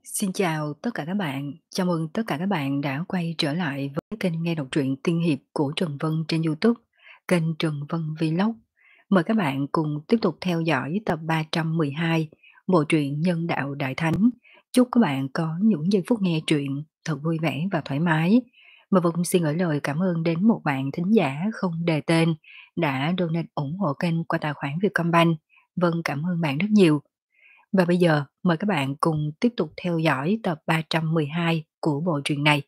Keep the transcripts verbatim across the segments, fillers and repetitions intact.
Xin chào tất cả các bạn, chào mừng tất cả các bạn đã quay trở lại với kênh nghe đọc truyện tiên hiệp của Trần Vân trên YouTube, kênh Trần Vân Vlog. Mời các bạn cùng tiếp tục theo dõi tập ba trăm mười hai, bộ truyện Nhân đạo Đại Thánh. Chúc các bạn có những giây phút nghe truyện thật vui vẻ và thoải mái. Mà Vân xin gửi lời cảm ơn đến một bạn thính giả không đề tên đã donate ủng hộ kênh qua tài khoản Vietcombank. Vân cảm ơn bạn rất nhiều. Và bây giờ mời các bạn cùng tiếp tục theo dõi tập ba trăm mười hai của bộ truyện này.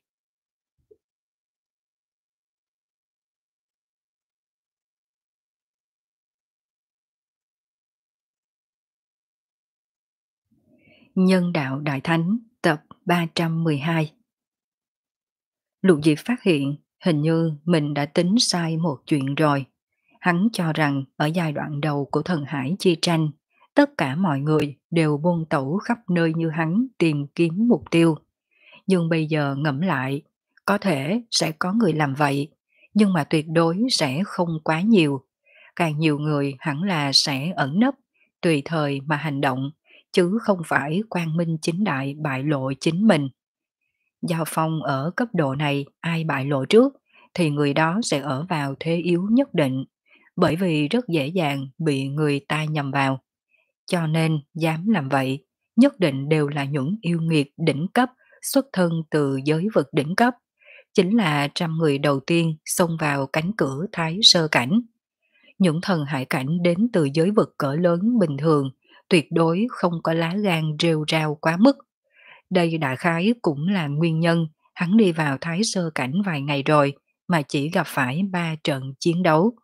Nhân đạo Đại Thánh tập ba trăm mười hai. Lục Diệp phát hiện hình như mình đã tính sai một chuyện rồi. Hắn cho rằng ở giai đoạn đầu của thần hải chi tranh, tất cả mọi người đều buôn tẩu khắp nơi như hắn tìm kiếm mục tiêu. Nhưng bây giờ ngẫm lại, có thể sẽ có người làm vậy, nhưng mà tuyệt đối sẽ không quá nhiều. Càng nhiều người hẳn là sẽ ẩn nấp, tùy thời mà hành động, chứ không phải quang minh chính đại bại lộ chính mình. Giao phong ở cấp độ này ai bại lộ trước thì người đó sẽ ở vào thế yếu nhất định, bởi vì rất dễ dàng bị người ta nhầm vào. Cho nên dám làm vậy, nhất định đều là những yêu nghiệt đỉnh cấp xuất thân từ giới vực đỉnh cấp, chính là trăm người đầu tiên xông vào cánh cửa thái sơ cảnh. Những thần hải cảnh đến từ giới vực cỡ lớn bình thường tuyệt đối không có lá gan rêu rao quá mức. Đây đại khái cũng là nguyên nhân hắn đi vào thái sơ cảnh vài ngày rồi mà chỉ gặp phải ba trận chiến đấu.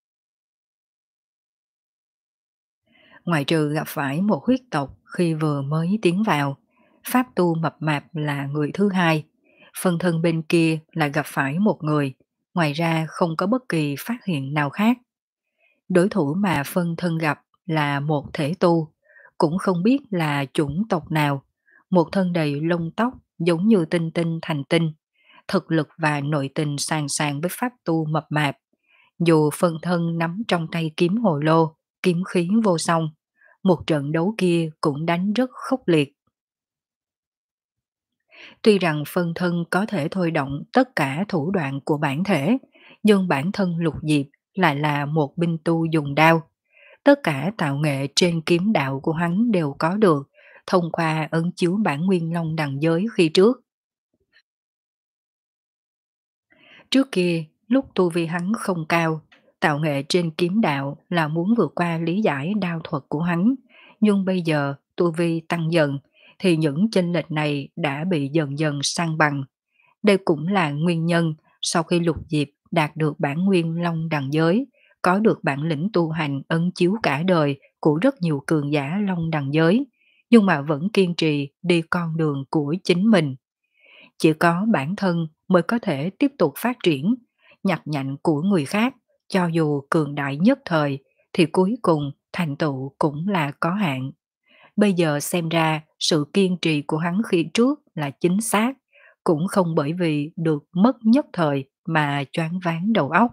Ngoài trừ gặp phải một huyết tộc khi vừa mới tiến vào, pháp tu mập mạp là người thứ hai, phần thân bên kia là gặp phải một người, ngoài ra không có bất kỳ phát hiện nào khác. Đối thủ mà phân thân gặp là một thể tu, cũng không biết là chủng tộc nào, một thân đầy lông tóc giống như tinh tinh thành tinh, thực lực và nội tình sàn sàn với pháp tu mập mạp. Dù phân thân nắm trong tay kiếm hồ lô, kiếm khí vô song, một trận đấu kia cũng đánh rất khốc liệt. Tuy rằng phân thân có thể thôi động tất cả thủ đoạn của bản thể, nhưng bản thân Lục Diệp lại là một binh tu dùng đao. Tất cả tạo nghệ trên kiếm đạo của hắn đều có được thông qua ấn chiếu bản nguyên long đằng giới khi trước. Trước kia, lúc tu vi hắn không cao, tạo nghệ trên kiếm đạo là muốn vượt qua lý giải đao thuật của hắn, nhưng bây giờ tu vi tăng dần thì những chênh lệch này đã bị dần dần san bằng. Đây cũng là nguyên nhân sau khi Lục Diệp đạt được bản nguyên long đằng giới, có được bản lĩnh tu hành ấn chiếu cả đời của rất nhiều cường giả long đằng giới, nhưng mà vẫn kiên trì đi con đường của chính mình. Chỉ có bản thân mới có thể tiếp tục phát triển, nhặt nhạnh của người khác, cho dù cường đại nhất thời thì cuối cùng thành tựu cũng là có hạn. Bây giờ xem ra sự kiên trì của hắn khi trước là chính xác, cũng không bởi vì được mất nhất thời mà choáng váng đầu óc.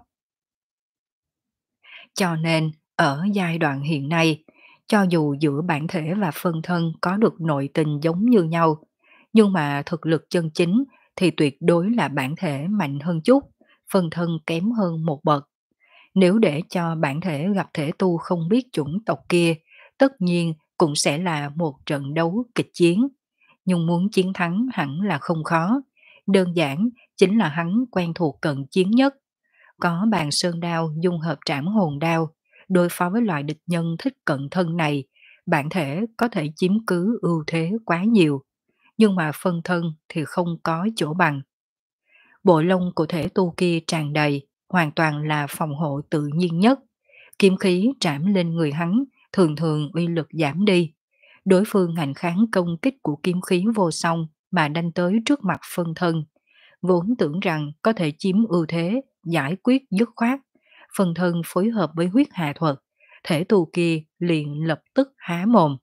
Cho nên, ở giai đoạn hiện nay, cho dù giữa bản thể và phân thân có được nội tình giống như nhau, nhưng mà thực lực chân chính thì tuyệt đối là bản thể mạnh hơn chút, phân thân kém hơn một bậc. Nếu để cho bản thể gặp thể tu không biết chủng tộc kia, tất nhiên cũng sẽ là một trận đấu kịch chiến. Nhưng muốn chiến thắng hẳn là không khó, đơn giản chính là hắn quen thuộc cận chiến nhất. Có bàn sơn đao dung hợp trảm hồn đao, đối phó với loại địch nhân thích cận thân này, bản thể có thể chiếm cứ ưu thế quá nhiều, nhưng mà phân thân thì không có chỗ bằng. Bộ lông của thể tu kia tràn đầy, hoàn toàn là phòng hộ tự nhiên nhất. Kiếm khí trảm lên người hắn, thường thường uy lực giảm đi. Đối phương ngạnh kháng công kích của kiếm khí vô song mà đánh tới trước mặt phân thân. Vốn tưởng rằng có thể chiếm ưu thế, giải quyết dứt khoát. Phân thân phối hợp với huyết hà thuật, thể tu kia liền lập tức há mồm.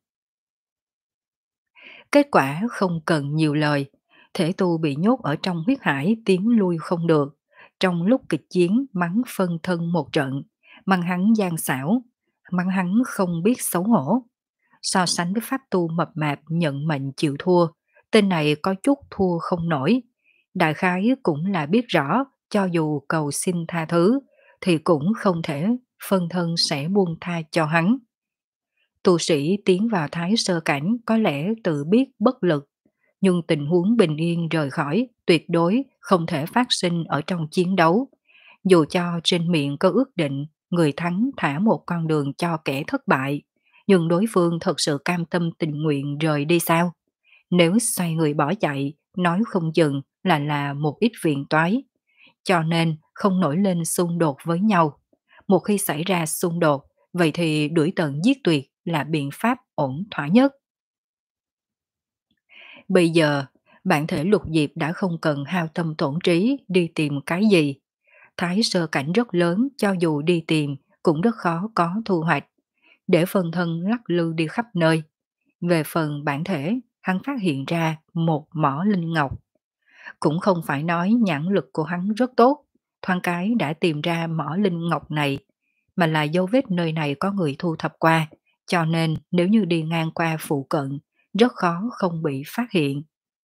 Kết quả không cần nhiều lời, thể tu bị nhốt ở trong huyết hải tiến lui không được. Trong lúc kịch chiến mắng phân thân một trận, mắng hắn gian xảo, mắng hắn không biết xấu hổ. So sánh với pháp tu mập mạp nhận mệnh chịu thua, Tên này có chút thua không nổi. Đại khái cũng là biết rõ cho dù cầu xin tha thứ thì cũng không thể phân thân sẽ buông tha cho hắn. Tu sĩ tiến vào thái sơ cảnh có lẽ tự biết bất lực, nhưng tình huống bình yên rời khỏi tuyệt đối không thể phát sinh ở trong chiến đấu. Dù cho trên miệng có ước định người thắng thả một con đường cho kẻ thất bại, nhưng đối phương thật sự cam tâm tình nguyện rời đi sao? Nếu xoay người bỏ chạy, nói không chừng là là một ít phiền toái. Cho nên không nổi lên xung đột với nhau. Một khi xảy ra xung đột, vậy thì đuổi tận giết tuyệt là biện pháp ổn thỏa nhất. Bây giờ, bản thể Lục Diệp đã không cần hao tâm tổn trí đi tìm cái gì. Thái sơ cảnh rất lớn, cho dù đi tìm cũng rất khó có thu hoạch, để phân thân lắc lư đi khắp nơi. Về phần bản thể, hắn phát hiện ra một mỏ linh ngọc. Cũng không phải nói nhãn lực của hắn rất tốt, thoáng cái đã tìm ra mỏ linh ngọc này, mà là dấu vết nơi này có người thu thập qua, cho nên nếu như đi ngang qua phụ cận, rất khó không bị phát hiện.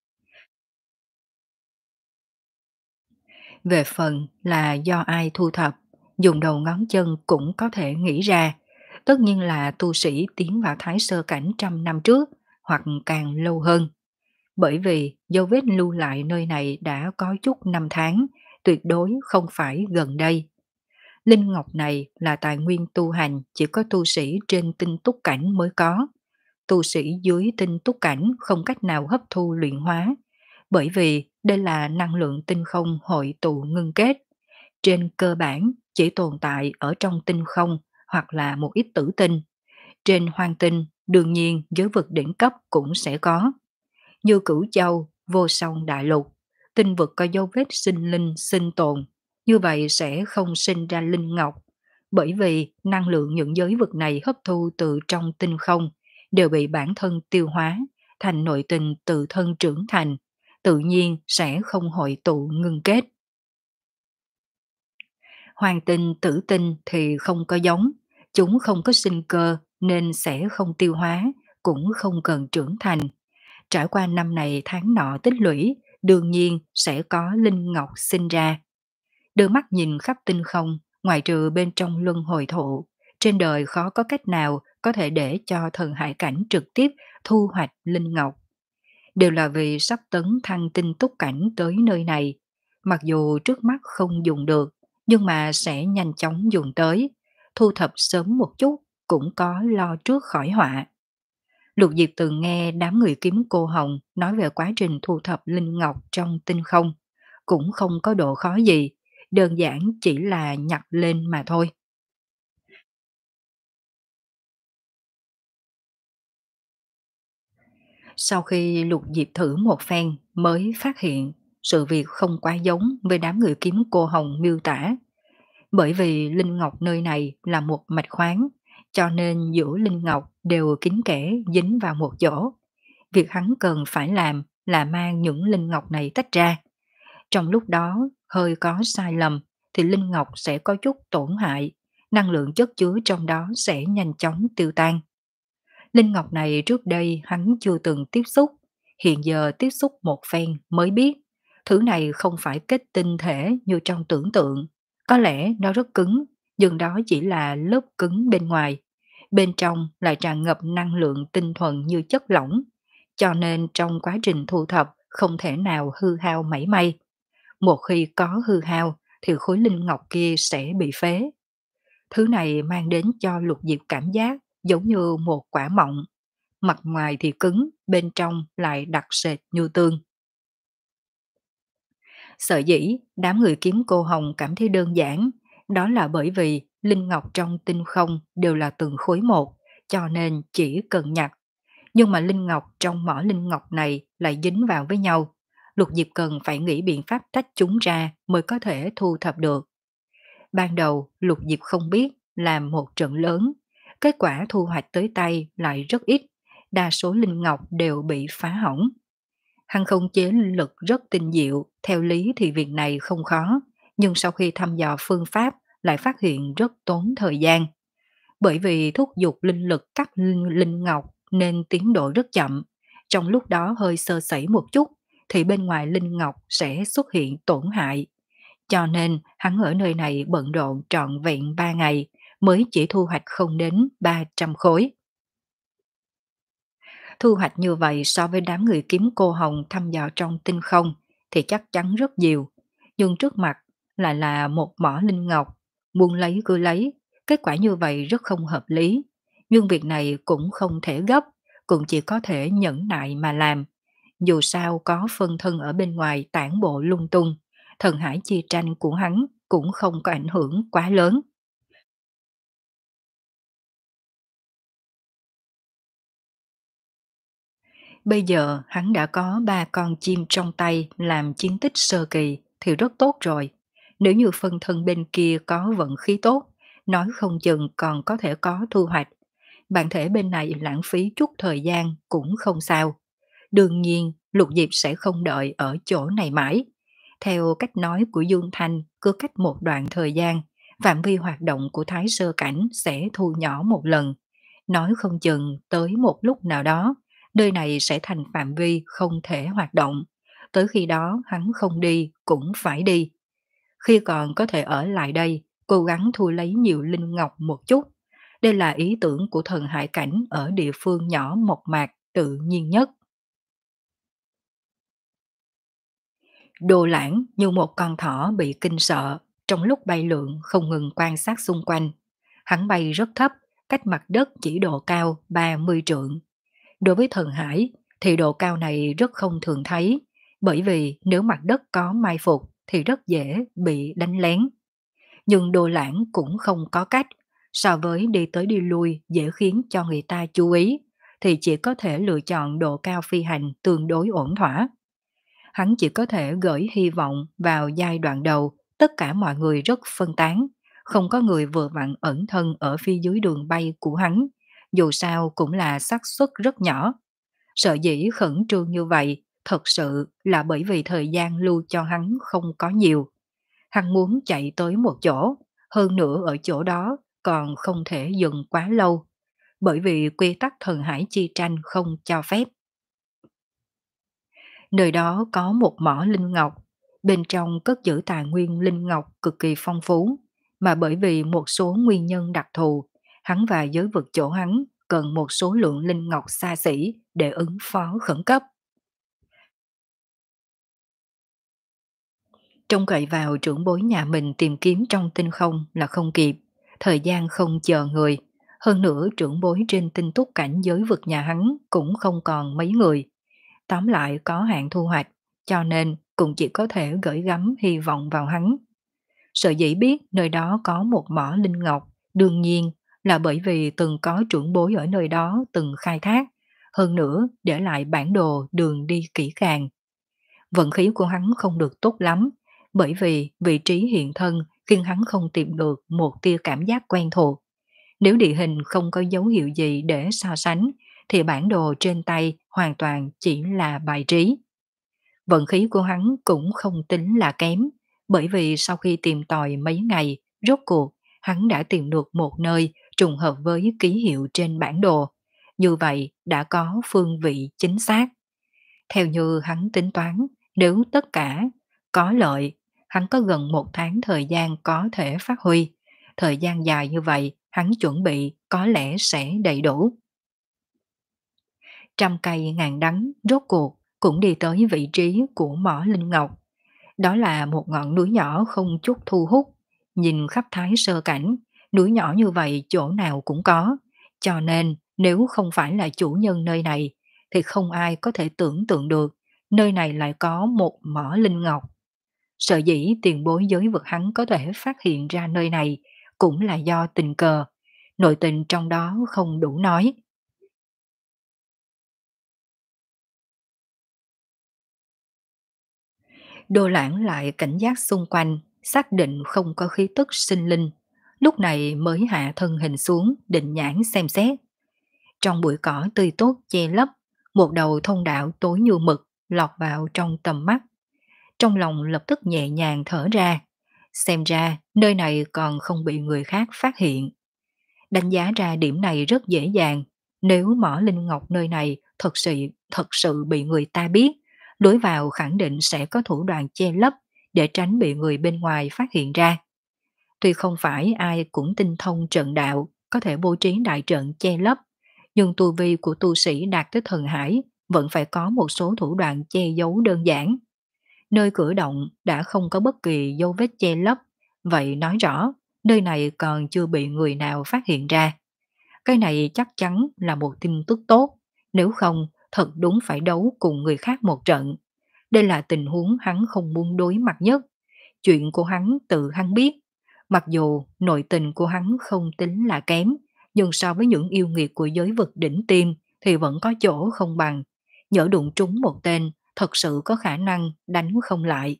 Về phần là do ai thu thập, dùng đầu ngón chân cũng có thể nghĩ ra, tất nhiên là tu sĩ tiến vào thái sơ cảnh trăm năm trước hoặc càng lâu hơn. Bởi vì dấu vết lưu lại nơi này đã có chút năm tháng, tuyệt đối không phải gần đây. Linh ngọc này là tài nguyên tu hành chỉ có tu sĩ trên tinh túc cảnh mới có. Tu sĩ dưới tinh túc cảnh không cách nào hấp thu luyện hóa, bởi vì đây là năng lượng tinh không hội tụ ngưng kết. Trên cơ bản chỉ tồn tại ở trong tinh không hoặc là một ít tử tinh. Trên hoang tinh đương nhiên giới vực đỉnh cấp cũng sẽ có. Như Cửu Châu, Vô Song Đại Lục, tinh vực có dấu vết sinh linh sinh tồn, như vậy sẽ không sinh ra linh ngọc, bởi vì năng lượng những giới vực này hấp thu từ trong tinh không đều bị bản thân tiêu hóa thành nội tình tự thân trưởng thành, tự nhiên sẽ không hội tụ ngưng kết. Hoàng tinh, tử tinh thì không có giống, chúng không có sinh cơ nên sẽ không tiêu hóa, cũng không cần trưởng thành. Trải qua năm này tháng nọ tích lũy, đương nhiên sẽ có linh ngọc sinh ra. Đưa mắt nhìn khắp tinh không, ngoại trừ bên trong luân hồi thụ, trên đời khó có cách nào có thể để cho thần hải cảnh trực tiếp thu hoạch linh ngọc. Đều là vì sắp tấn thăng tinh túc cảnh tới nơi này. Mặc dù trước mắt không dùng được, nhưng mà sẽ nhanh chóng dùng tới. Thu thập sớm một chút, cũng có lo trước khỏi họa. Lục Diệp từng nghe đám người kiếm cô hồng nói về quá trình thu thập linh ngọc trong tinh không. Cũng không có độ khó gì, đơn giản chỉ là nhặt lên mà thôi. Sau khi Lục Diệp thử một phen mới phát hiện sự việc không quá giống với đám người kiếm cô hồng miêu tả. Bởi vì linh ngọc nơi này là một mạch khoáng, cho nên giữa linh ngọc đều kín kẽ dính vào một chỗ. Việc hắn cần phải làm là mang những linh ngọc này tách ra. Trong lúc đó hơi có sai lầm thì linh ngọc sẽ có chút tổn hại, năng lượng chất chứa trong đó sẽ nhanh chóng tiêu tan. Linh ngọc này trước đây hắn chưa từng tiếp xúc, hiện giờ tiếp xúc một phen mới biết, thứ này không phải kết tinh thể như trong tưởng tượng, có lẽ nó rất cứng, nhưng đó chỉ là lớp cứng bên ngoài, bên trong lại tràn ngập năng lượng tinh thuần như chất lỏng, cho nên trong quá trình thu thập không thể nào hư hao mảy may. Một khi có hư hao thì khối linh ngọc kia sẽ bị phế. Thứ này mang đến cho Lục Diệp cảm giác giống như một quả mọng, mặt ngoài thì cứng, bên trong lại đặc sệt như tương. Sở dĩ đám người kiếm cô hồng cảm thấy đơn giản, đó là bởi vì linh ngọc trong tinh không đều là từng khối một, cho nên chỉ cần nhặt. Nhưng mà linh ngọc trong mỏ linh ngọc này lại dính vào với nhau. Lục Diệp cần phải nghĩ biện pháp tách chúng ra mới có thể thu thập được. Ban đầu Lục Diệp không biết làm một trận lớn, kết quả thu hoạch tới tay lại rất ít, đa số linh ngọc đều bị phá hỏng. Hắn không chế linh lực rất tinh diệu, theo lý thì việc này không khó, nhưng sau khi thăm dò phương pháp lại phát hiện rất tốn thời gian. Bởi vì thúc giục linh lực cắt linh, linh ngọc nên tiến độ rất chậm, trong lúc đó hơi sơ sẩy một chút thì bên ngoài linh ngọc sẽ xuất hiện tổn hại. Cho nên hắn ở nơi này bận rộn trọn vẹn ba ngày mới chỉ thu hoạch không đến ba trăm khối. Thu hoạch như vậy so với đám người kiếm cô hồng thăm dò trong tinh không thì chắc chắn rất nhiều. Nhưng trước mặt lại là một mỏ linh ngọc, muốn lấy cứ lấy, kết quả như vậy rất không hợp lý. Nhưng việc này cũng không thể gấp, cũng chỉ có thể nhẫn nại mà làm. Dù sao có phân thân ở bên ngoài tản bộ lung tung, thần hải chi tranh của hắn cũng không có ảnh hưởng quá lớn. Bây giờ hắn đã có ba con chim trong tay làm chiến tích sơ kỳ thì rất tốt rồi. Nếu như phân thân bên kia có vận khí tốt, nói không chừng còn có thể có thu hoạch. Bản thể bên này lãng phí chút thời gian cũng không sao. Đương nhiên, Lục Diệp sẽ không đợi ở chỗ này mãi. Theo cách nói của Dương Thanh, cứ cách một đoạn thời gian, phạm vi hoạt động của Thái Sơ Cảnh sẽ thu nhỏ một lần. Nói không chừng tới một lúc nào đó, nơi này sẽ thành phạm vi không thể hoạt động. Tới khi đó hắn không đi cũng phải đi. Khi còn có thể ở lại đây, cố gắng thu lấy nhiều linh ngọc một chút. Đây là ý tưởng của thần hải cảnh ở địa phương nhỏ mộc mạc tự nhiên nhất. Đồ lãng như một con thỏ bị kinh sợ, trong lúc bay lượn không ngừng quan sát xung quanh. Hắn bay rất thấp, cách mặt đất chỉ độ cao ba mươi trượng. Đối với thần hải thì độ cao này rất không thường thấy, bởi vì nếu mặt đất có mai phục thì rất dễ bị đánh lén. Nhưng đồ lãng cũng không có cách, so với đi tới đi lui dễ khiến cho người ta chú ý, thì chỉ có thể lựa chọn độ cao phi hành tương đối ổn thỏa. Hắn chỉ có thể gửi hy vọng vào giai đoạn đầu, tất cả mọi người rất phân tán, không có người vừa vặn ẩn thân ở phía dưới đường bay của hắn, dù sao cũng là xác suất rất nhỏ. Sợ dĩ khẩn trương như vậy, thật sự là bởi vì thời gian lưu cho hắn không có nhiều. Hắn muốn chạy tới một chỗ, hơn nữa ở chỗ đó còn không thể dừng quá lâu, bởi vì quy tắc thần hải chi tranh không cho phép. Nơi đó có một mỏ linh ngọc, bên trong cất giữ tài nguyên linh ngọc cực kỳ phong phú, mà bởi vì một số nguyên nhân đặc thù, hắn và giới vực chỗ hắn cần một số lượng linh ngọc xa xỉ để ứng phó khẩn cấp. Trông cậy vào trưởng bối nhà mình tìm kiếm trong tinh không là không kịp, thời gian không chờ người. Hơn nữa trưởng bối trên tinh túc cảnh giới vực nhà hắn cũng không còn mấy người. Tóm lại có hạn thu hoạch, cho nên cũng chỉ có thể gửi gắm hy vọng vào hắn. Sở dĩ biết nơi đó có một mỏ linh ngọc, đương nhiên là bởi vì từng có trưởng bối ở nơi đó từng khai thác, hơn nữa để lại bản đồ đường đi kỹ càng. Vận khí của hắn không được tốt lắm, bởi vì vị trí hiện thân khiến hắn không tìm được một tia cảm giác quen thuộc. Nếu địa hình không có dấu hiệu gì để so sánh, thì bản đồ trên tay hoàn toàn chỉ là bài trí. Vận khí của hắn cũng không tính là kém, bởi vì sau khi tìm tòi mấy ngày, rốt cuộc hắn đã tìm được một nơi trùng hợp với ký hiệu trên bản đồ. Như vậy đã có phương vị chính xác. Theo như hắn tính toán, nếu tất cả có lợi, hắn có gần một tháng thời gian có thể phát huy. Thời gian dài như vậy, hắn chuẩn bị có lẽ sẽ đầy đủ. Trăm cây ngàn đắng rốt cuộc cũng đi tới vị trí của mỏ Linh Ngọc. Đó là một ngọn núi nhỏ không chút thu hút. Nhìn khắp Thái Sơ Cảnh, núi nhỏ như vậy chỗ nào cũng có. Cho nên nếu không phải là chủ nhân nơi này, thì không ai có thể tưởng tượng được nơi này lại có một mỏ Linh Ngọc. Sở dĩ tiền bối giới vực hắn có thể phát hiện ra nơi này cũng là do tình cờ. Nội tình trong đó không đủ nói. Đô Lãng lại cảnh giác xung quanh, xác định không có khí tức sinh linh. Lúc này mới hạ thân hình xuống, định nhãn xem xét. Trong bụi cỏ tươi tốt che lấp, một đầu thông đạo tối như mực lọt vào trong tầm mắt. Trong lòng lập tức nhẹ nhàng thở ra. Xem ra nơi này còn không bị người khác phát hiện. Đánh giá ra điểm này rất dễ dàng. Nếu mỏ linh ngọc nơi này thật sự, thật sự bị người ta biết, lối vào khẳng định sẽ có thủ đoạn che lấp để tránh bị người bên ngoài phát hiện ra. Tuy không phải ai cũng tinh thông trận đạo, có thể bố trí đại trận che lấp, nhưng tu vi của tu sĩ đạt tới thần hải vẫn phải có một số thủ đoạn che giấu đơn giản. Nơi cửa động đã không có bất kỳ dấu vết che lấp, vậy nói rõ nơi này còn chưa bị người nào phát hiện ra. Cái này chắc chắn là một tin tức tốt, nếu không thật đúng phải đấu cùng người khác một trận. Đây là tình huống hắn không muốn đối mặt nhất. Chuyện của hắn tự hắn biết. Mặc dù nội tình của hắn không tính là kém, nhưng so với những yêu nghiệt của giới vực đỉnh tiêm thì vẫn có chỗ không bằng. Nhỡ đụng trúng một tên, thật sự có khả năng đánh không lại.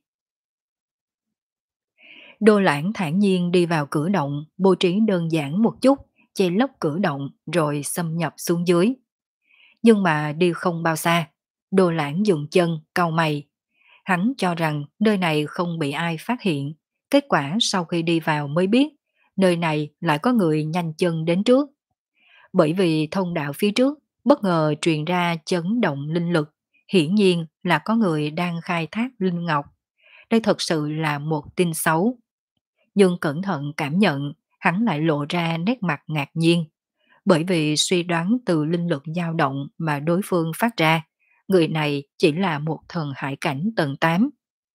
Đô Lãng thản nhiên đi vào cửa động, bố trí đơn giản một chút, che lấp cửa động rồi xâm nhập xuống dưới. Nhưng mà đi không bao xa, Đô Lãng dừng chân, cau mày. Hắn cho rằng nơi này không bị ai phát hiện, kết quả sau khi đi vào mới biết, nơi này lại có người nhanh chân đến trước. Bởi vì thông đạo phía trước bất ngờ truyền ra chấn động linh lực, hiển nhiên là có người đang khai thác linh ngọc. Đây thật sự là một tin xấu. Nhưng cẩn thận cảm nhận, hắn lại lộ ra nét mặt ngạc nhiên. Bởi vì suy đoán từ linh lực dao động mà đối phương phát ra, người này chỉ là một thần hải cảnh tầng tám.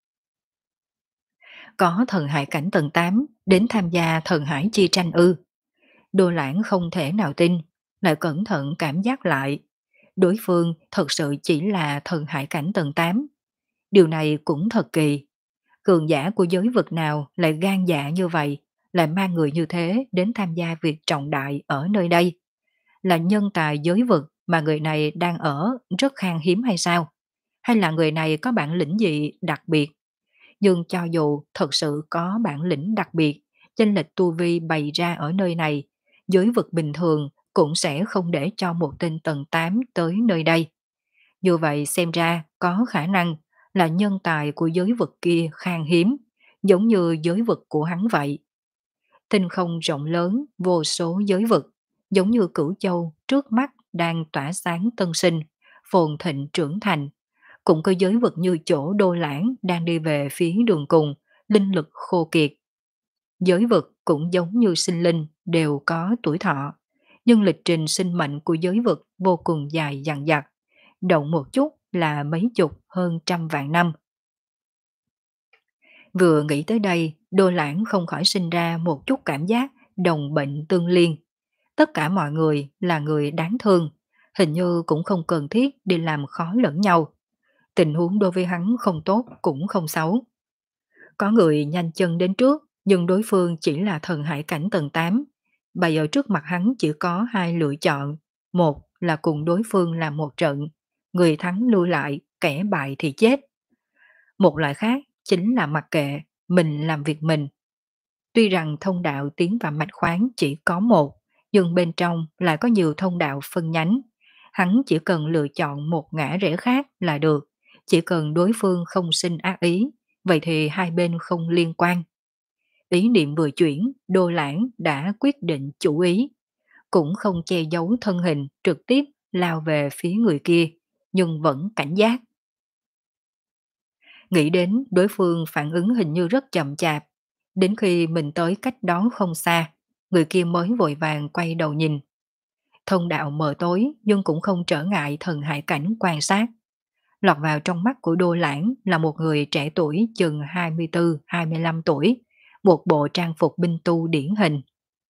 Có thần hải cảnh tầng tám đến tham gia thần hải chi tranh ư? Đô Lãng không thể nào tin, lại cẩn thận cảm giác lại. Đối phương thật sự chỉ là thần hải cảnh tầng tám. Điều này cũng thật kỳ. Cường giả của giới vực nào lại gan dạ như vậy, lại mang người như thế đến tham gia việc trọng đại ở nơi đây? Là nhân tài giới vực mà người này đang ở rất khan hiếm hay sao? Hay là người này có bản lĩnh gì đặc biệt? Nhưng cho dù thật sự có bản lĩnh đặc biệt, chênh lệch tu vi bày ra ở nơi này, giới vực bình thường cũng sẽ không để cho một tên tầng tám tới nơi đây. Như vậy xem ra có khả năng là nhân tài của giới vực kia khan hiếm, giống như giới vực của hắn vậy. Tinh không rộng lớn, vô số giới vực, giống như cửu châu trước mắt đang tỏa sáng tân sinh, phồn thịnh trưởng thành. Cũng có giới vực như chỗ Đô Lãng đang đi về phía đường cùng, linh lực khô kiệt. Giới vực cũng giống như sinh linh đều có tuổi thọ, nhưng lịch trình sinh mệnh của giới vực vô cùng dài dằng dặc, động một chút là mấy chục hơn trăm vạn năm. Vừa nghĩ tới đây, Đô Lãng không khỏi sinh ra một chút cảm giác đồng bệnh tương liên. Tất cả mọi người là người đáng thương, hình như cũng không cần thiết đi làm khó lẫn nhau. Tình huống đối với hắn không tốt cũng không xấu. Có người nhanh chân đến trước, nhưng đối phương chỉ là thần hải cảnh tầng tám. Bây giờ trước mặt hắn chỉ có hai lựa chọn. Một là cùng đối phương làm một trận, người thắng lưu lại, kẻ bại thì chết. Một loại khác chính là mặc kệ, mình làm việc mình. Tuy rằng thông đạo tiến vào mạch khoáng chỉ có một, nhưng bên trong lại có nhiều thông đạo phân nhánh. Hắn chỉ cần lựa chọn một ngã rẽ khác là được, chỉ cần đối phương không sinh ác ý, vậy thì hai bên không liên quan. Ý niệm vừa chuyển, Đô Lãng đã quyết định chủ ý, cũng không che giấu thân hình, trực tiếp lao về phía người kia, nhưng vẫn cảnh giác. Nghĩ đến đối phương phản ứng hình như rất chậm chạp, đến khi mình tới cách đó không xa, người kia mới vội vàng quay đầu nhìn. Thông đạo mờ tối nhưng cũng không trở ngại thần hải cảnh quan sát. Lọt vào trong mắt của Đô Lãng là một người trẻ tuổi chừng hai mươi tư hai mươi lăm tuổi, một bộ trang phục binh tu điển hình.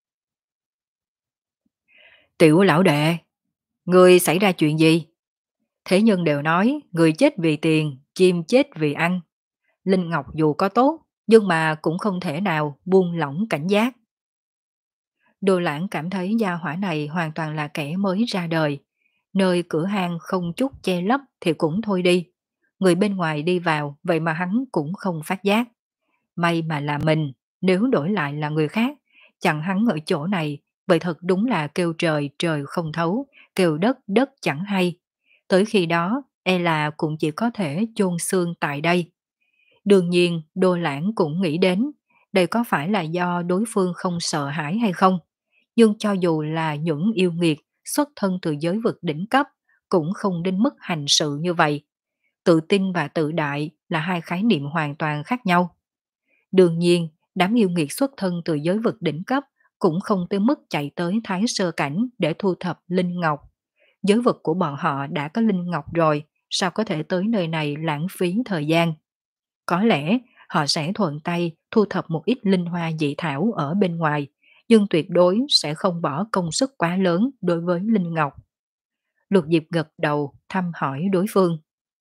Tiểu lão đệ, người xảy ra chuyện gì? Thế nhân đều nói người chết vì tiền, chim chết vì ăn. Linh Ngọc dù có tốt, nhưng mà cũng không thể nào buông lỏng cảnh giác. Đô Lãng cảm thấy gia hỏa này hoàn toàn là kẻ mới ra đời. Nơi cửa hang không chút che lấp thì cũng thôi đi. Người bên ngoài đi vào, vậy mà hắn cũng không phát giác. May mà là mình, nếu đổi lại là người khác, chẳng hắn ở chỗ này, vậy thật đúng là kêu trời trời không thấu, kêu đất đất chẳng hay. Tới khi đó, e là cũng chỉ có thể chôn xương tại đây. Đương nhiên, Đô Lãng cũng nghĩ đến, đây có phải là do đối phương không sợ hãi hay không? Nhưng cho dù là những yêu nghiệt xuất thân từ giới vực đỉnh cấp, cũng không đến mức hành sự như vậy. Tự tin và tự đại là hai khái niệm hoàn toàn khác nhau. Đương nhiên, đám yêu nghiệt xuất thân từ giới vực đỉnh cấp cũng không tới mức chạy tới Thái Sơ Cảnh để thu thập Linh Ngọc. Giới vực của bọn họ đã có Linh Ngọc rồi, sao có thể tới nơi này lãng phí thời gian. Có lẽ họ sẽ thuận tay thu thập một ít linh hoa dị thảo ở bên ngoài, nhưng tuyệt đối sẽ không bỏ công sức quá lớn đối với Linh Ngọc. Lục Diệp gật đầu thăm hỏi đối phương.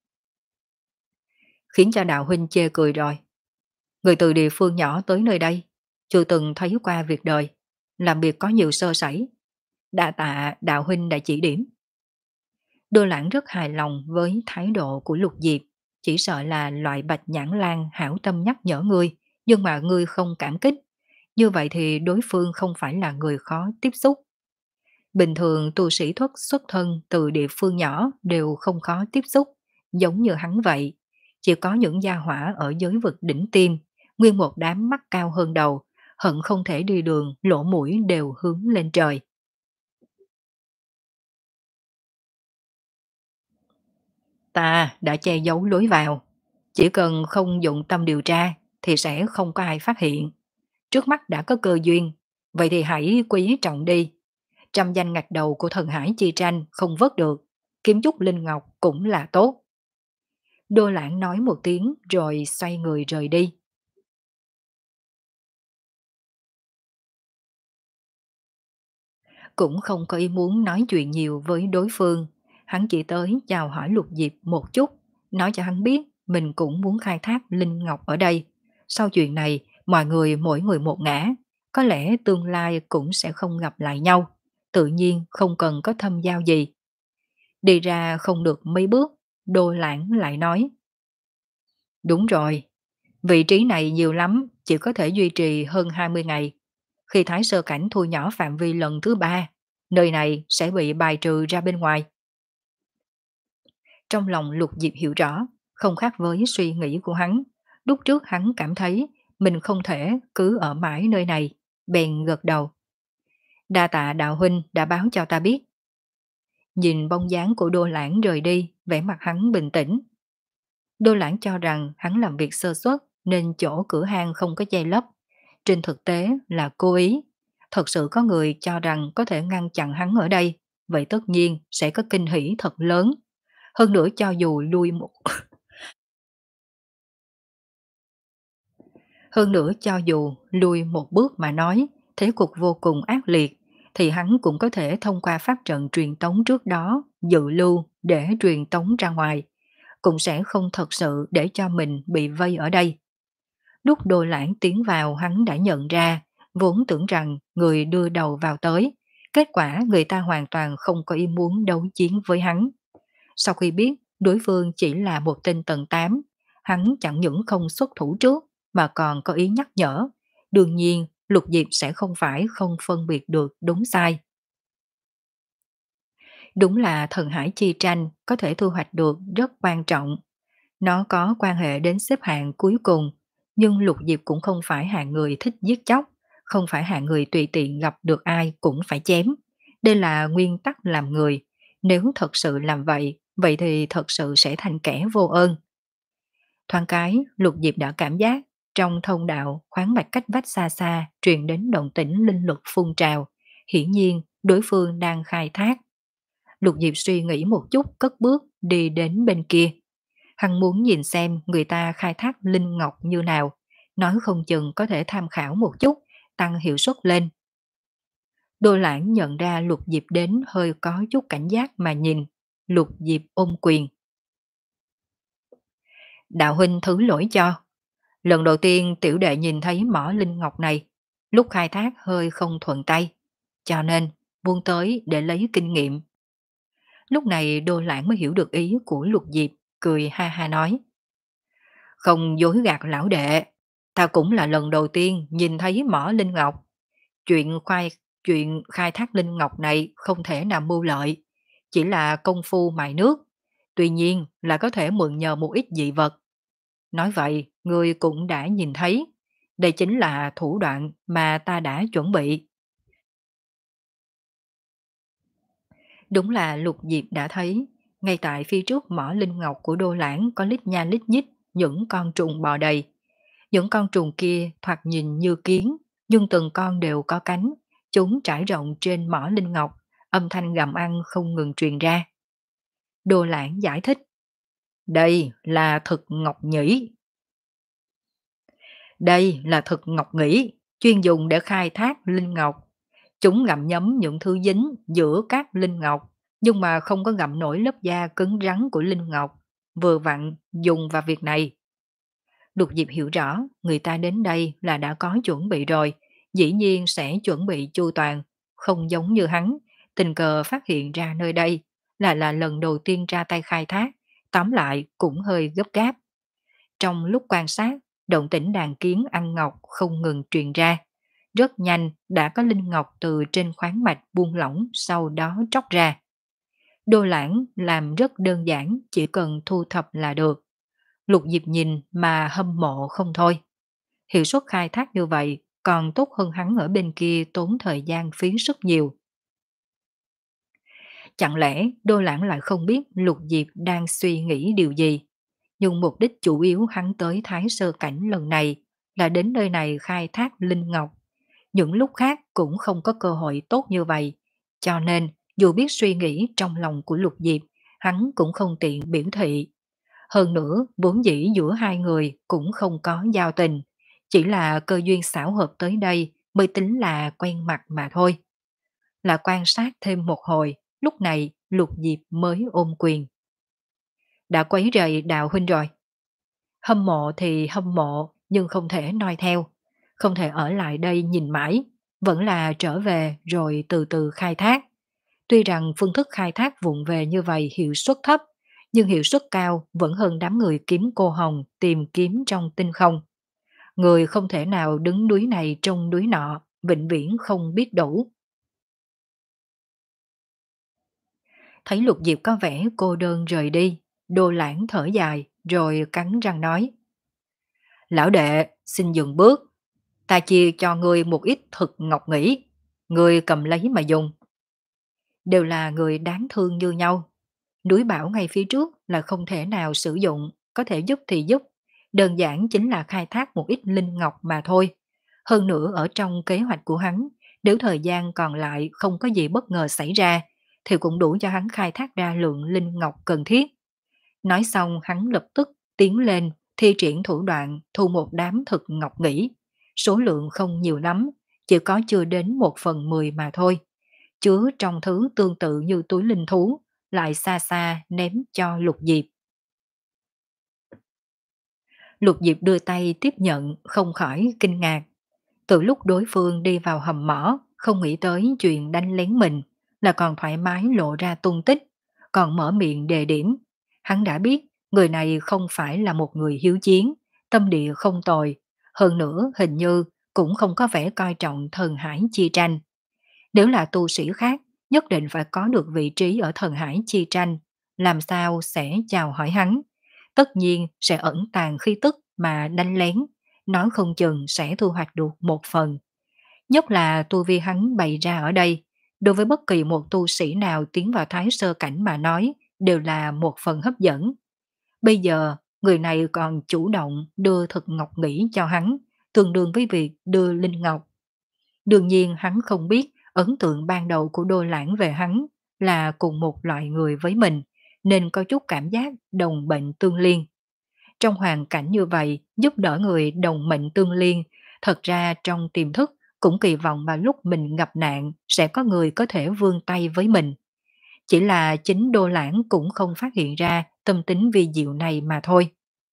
Khiến cho đạo huynh chê cười rồi. Người từ địa phương nhỏ tới nơi đây, chưa từng thấy qua việc đời, làm việc có nhiều sơ sẩy. Đa tạ đạo huynh đã chỉ điểm. Đô Lãng rất hài lòng với thái độ của Lục Diệp, chỉ sợ là loại bạch nhãn lan hảo tâm nhắc nhở ngươi, nhưng mà ngươi không cảm kích. Như vậy thì đối phương không phải là người khó tiếp xúc. Bình thường tu sĩ thuật xuất thân từ địa phương nhỏ đều không khó tiếp xúc, giống như hắn vậy. Chỉ có những gia hỏa ở giới vực đỉnh tim, nguyên một đám mắt cao hơn đầu, hận không thể đi đường, lỗ mũi đều hướng lên trời. Ta đã che giấu lối vào, chỉ cần không dụng tâm điều tra thì sẽ không có ai phát hiện. Trước mắt đã có cơ duyên, vậy thì hãy quý trọng đi. Trăm danh ngạch đầu của thần hải chi tranh không vớt được, kiếm chút linh ngọc cũng là tốt. Đô Lãng nói một tiếng rồi xoay người rời đi. Cũng không có ý muốn nói chuyện nhiều với đối phương, hắn chỉ tới chào hỏi Lục Diệp một chút, nói cho hắn biết mình cũng muốn khai thác linh ngọc ở đây. Sau chuyện này, mọi người mỗi người một ngã, có lẽ tương lai cũng sẽ không gặp lại nhau, tự nhiên không cần có thâm giao gì. Đi ra không được mấy bước, Đô Lãng lại nói. Đúng rồi, vị trí này nhiều lắm, chỉ có thể duy trì hơn hai mươi ngày. Khi Thái Sơ Cảnh thu nhỏ phạm vi lần thứ ba, nơi này sẽ bị bài trừ ra bên ngoài. Trong lòng Lục Diệp hiểu rõ, không khác với suy nghĩ của hắn. Lúc trước hắn cảm thấy mình không thể cứ ở mãi nơi này, bèn gật đầu. Đa tạ đạo huynh đã báo cho ta biết. Nhìn bóng dáng của Đô Lãng rời đi, vẻ mặt hắn bình tĩnh. Đô Lãng cho rằng hắn làm việc sơ suất nên chỗ cửa hàng không có che lấp. Trên thực tế là cố ý. Thật sự có người cho rằng có thể ngăn chặn hắn ở đây, vậy tất nhiên sẽ có kinh hỉ thật lớn. Hơn nữa cho dù lui một Hơn nữa cho dù lui một bước mà nói, thế cục vô cùng ác liệt, thì hắn cũng có thể thông qua pháp trận truyền tống trước đó, dự lưu để truyền tống ra ngoài, cũng sẽ không thật sự để cho mình bị vây ở đây. Lúc Đồ Lãng tiến vào hắn đã nhận ra, vốn tưởng rằng người đưa đầu vào tới, kết quả người ta hoàn toàn không có ý muốn đấu chiến với hắn. Sau khi biết đối phương chỉ là một tên tầng tám, hắn chẳng những không xuất thủ trước mà còn có ý nhắc nhở. Đương nhiên, Lục Diệp sẽ không phải không phân biệt được đúng sai. Đúng là thần hải chi tranh có thể thu hoạch được rất quan trọng. Nó có quan hệ đến xếp hạng cuối cùng, nhưng Lục Diệp cũng không phải hạng người thích giết chóc, không phải hạng người tùy tiện gặp được ai cũng phải chém. Đây là nguyên tắc làm người. Nếu thật sự làm vậy, vậy thì thật sự sẽ thành kẻ vô ơn. Thoáng cái, Lục Diệp đã cảm giác trong thông đạo khoáng mạch cách vách xa xa truyền đến động tĩnh linh lực phun trào. Hiển nhiên, đối phương đang khai thác. Lục Diệp suy nghĩ một chút cất bước đi đến bên kia. Hắn muốn nhìn xem người ta khai thác linh ngọc như nào, nói không chừng có thể tham khảo một chút, tăng hiệu suất lên. Đô Lãng nhận ra Lục Diệp đến hơi có chút cảnh giác mà nhìn. Lục Diệp ôm quyền. Đạo huynh thứ lỗi cho. Lần đầu tiên tiểu đệ nhìn thấy mỏ linh ngọc này, lúc khai thác hơi không thuận tay, cho nên buông tới để lấy kinh nghiệm. Lúc này Đô Lãng mới hiểu được ý của Lục Diệp, cười ha ha nói. Không dối gạt lão đệ, ta cũng là lần đầu tiên nhìn thấy mỏ linh ngọc. Chuyện khoai chuyện khai thác linh ngọc này không thể nào mưu lợi, chỉ là công phu mài nước, tuy nhiên là có thể mượn nhờ một ít dị vật. Nói vậy, ngươi cũng đã nhìn thấy, đây chính là thủ đoạn mà ta đã chuẩn bị. Đúng là Lục Diệp đã thấy, Ngay tại phía trước mỏ linh ngọc của Đô Lãng có lít nha lít nhít những con trùng bò đầy. Những con trùng kia thoạt nhìn như kiến, nhưng từng con đều có cánh, chúng trải rộng trên mỏ linh ngọc, âm thanh gặm ăn không ngừng truyền ra. Đô Lãng giải thích, đây là thực ngọc nhĩ. Đây là thực ngọc nghỉ, chuyên dùng để khai thác linh ngọc. Chúng gặm nhấm những thứ dính giữa các linh ngọc, nhưng mà không có gặm nổi lớp da cứng rắn của linh ngọc. Vừa vặn dùng vào việc này. Lục Diệp hiểu rõ, người ta đến đây là đã có chuẩn bị rồi, dĩ nhiên sẽ chuẩn bị chu toàn, không giống như hắn, tình cờ phát hiện ra nơi đây, là là lần đầu tiên ra tay khai thác, tóm lại cũng hơi gấp gáp. Trong lúc quan sát, động tĩnh đàn kiến ăn ngọc không ngừng truyền ra. Rất nhanh đã có linh ngọc từ trên khoáng mạch buông lỏng sau đó tróc ra. Đô Lãng làm rất đơn giản, chỉ cần thu thập là được. Lục Diệp nhìn mà hâm mộ không thôi. Hiệu suất khai thác như vậy còn tốt hơn hắn ở bên kia tốn thời gian phí sức nhiều. Chẳng lẽ Đô Lãng lại không biết Lục Diệp đang suy nghĩ điều gì? Nhưng mục đích chủ yếu hắn tới Thái Sơ Cảnh lần này là đến nơi này khai thác linh ngọc. Những lúc khác cũng không có cơ hội tốt như vậy. Cho nên, dù biết suy nghĩ trong lòng của Lục Diệp, hắn cũng không tiện biểu thị. Hơn nữa, vốn dĩ giữa hai người cũng không có giao tình. Chỉ là cơ duyên xảo hợp tới đây mới tính là quen mặt mà thôi. Là quan sát thêm một hồi, lúc này Lục Diệp mới ôm quyền. Đã quấy rầy Đạo huynh rồi. Hâm mộ thì hâm mộ, nhưng không thể noi theo. Không thể ở lại đây nhìn mãi, vẫn là trở về rồi từ từ khai thác. Tuy rằng phương thức khai thác vụng về như vậy hiệu suất thấp, nhưng hiệu suất cao vẫn hơn đám người kiếm cô hồng tìm kiếm trong tinh không. Người không thể nào đứng núi này trông núi nọ, vĩnh viễn không biết đủ. Thấy Lục Diệp có vẻ cô đơn rời đi, Đô Lãng thở dài rồi cắn răng nói. Lão đệ, xin dừng bước. Ta chia cho ngươi một ít thực ngọc nghỉ. Ngươi cầm lấy mà dùng. Đều là người đáng thương như nhau. Núi bảo ngay phía trước là không thể nào sử dụng, có thể giúp thì giúp. Đơn giản chính là khai thác một ít linh ngọc mà thôi. Hơn nữa ở trong kế hoạch của hắn, nếu thời gian còn lại không có gì bất ngờ xảy ra, thì cũng đủ cho hắn khai thác ra lượng linh ngọc cần thiết. Nói xong hắn lập tức tiến lên, thi triển thủ đoạn thu một đám thực ngọc nghỉ. Số lượng không nhiều lắm, chỉ có chưa đến một phần mười mà thôi. Chứa trong thứ tương tự như túi linh thú, lại xa xa ném cho Lục Diệp. Lục Diệp đưa tay tiếp nhận, không khỏi kinh ngạc. Từ lúc đối phương đi vào hầm mỏ, không nghĩ tới chuyện đánh lén mình, là còn thoải mái lộ ra tung tích, còn mở miệng đề điểm. Hắn đã biết người này không phải là một người hiếu chiến, tâm địa không tồi, hơn nữa hình như cũng không có vẻ coi trọng thần hải chi tranh. Nếu là tu sĩ khác, nhất định phải có được vị trí ở thần hải chi tranh, làm sao sẽ chào hỏi hắn. Tất nhiên sẽ ẩn tàng khí tức mà đánh lén, nói không chừng sẽ thu hoạch được một phần. Nhất là tu vi hắn bày ra ở đây, đối với bất kỳ một tu sĩ nào tiến vào thái sơ cảnh mà nói, đều là một phần hấp dẫn. Bây giờ, người này còn chủ động đưa thực ngọc nghỉ cho hắn, tương đương với việc đưa linh ngọc. Đương nhiên hắn không biết ấn tượng ban đầu của Đô Lãng về hắn là cùng một loại người với mình, nên có chút cảm giác đồng bệnh tương liên. Trong hoàn cảnh như vậy, giúp đỡ người đồng mệnh tương liên, thật ra trong tiềm thức cũng kỳ vọng vào lúc mình gặp nạn sẽ có người có thể vươn tay với mình. Chỉ là chính Đô Lãng cũng không phát hiện ra tâm tính vi diệu này mà thôi.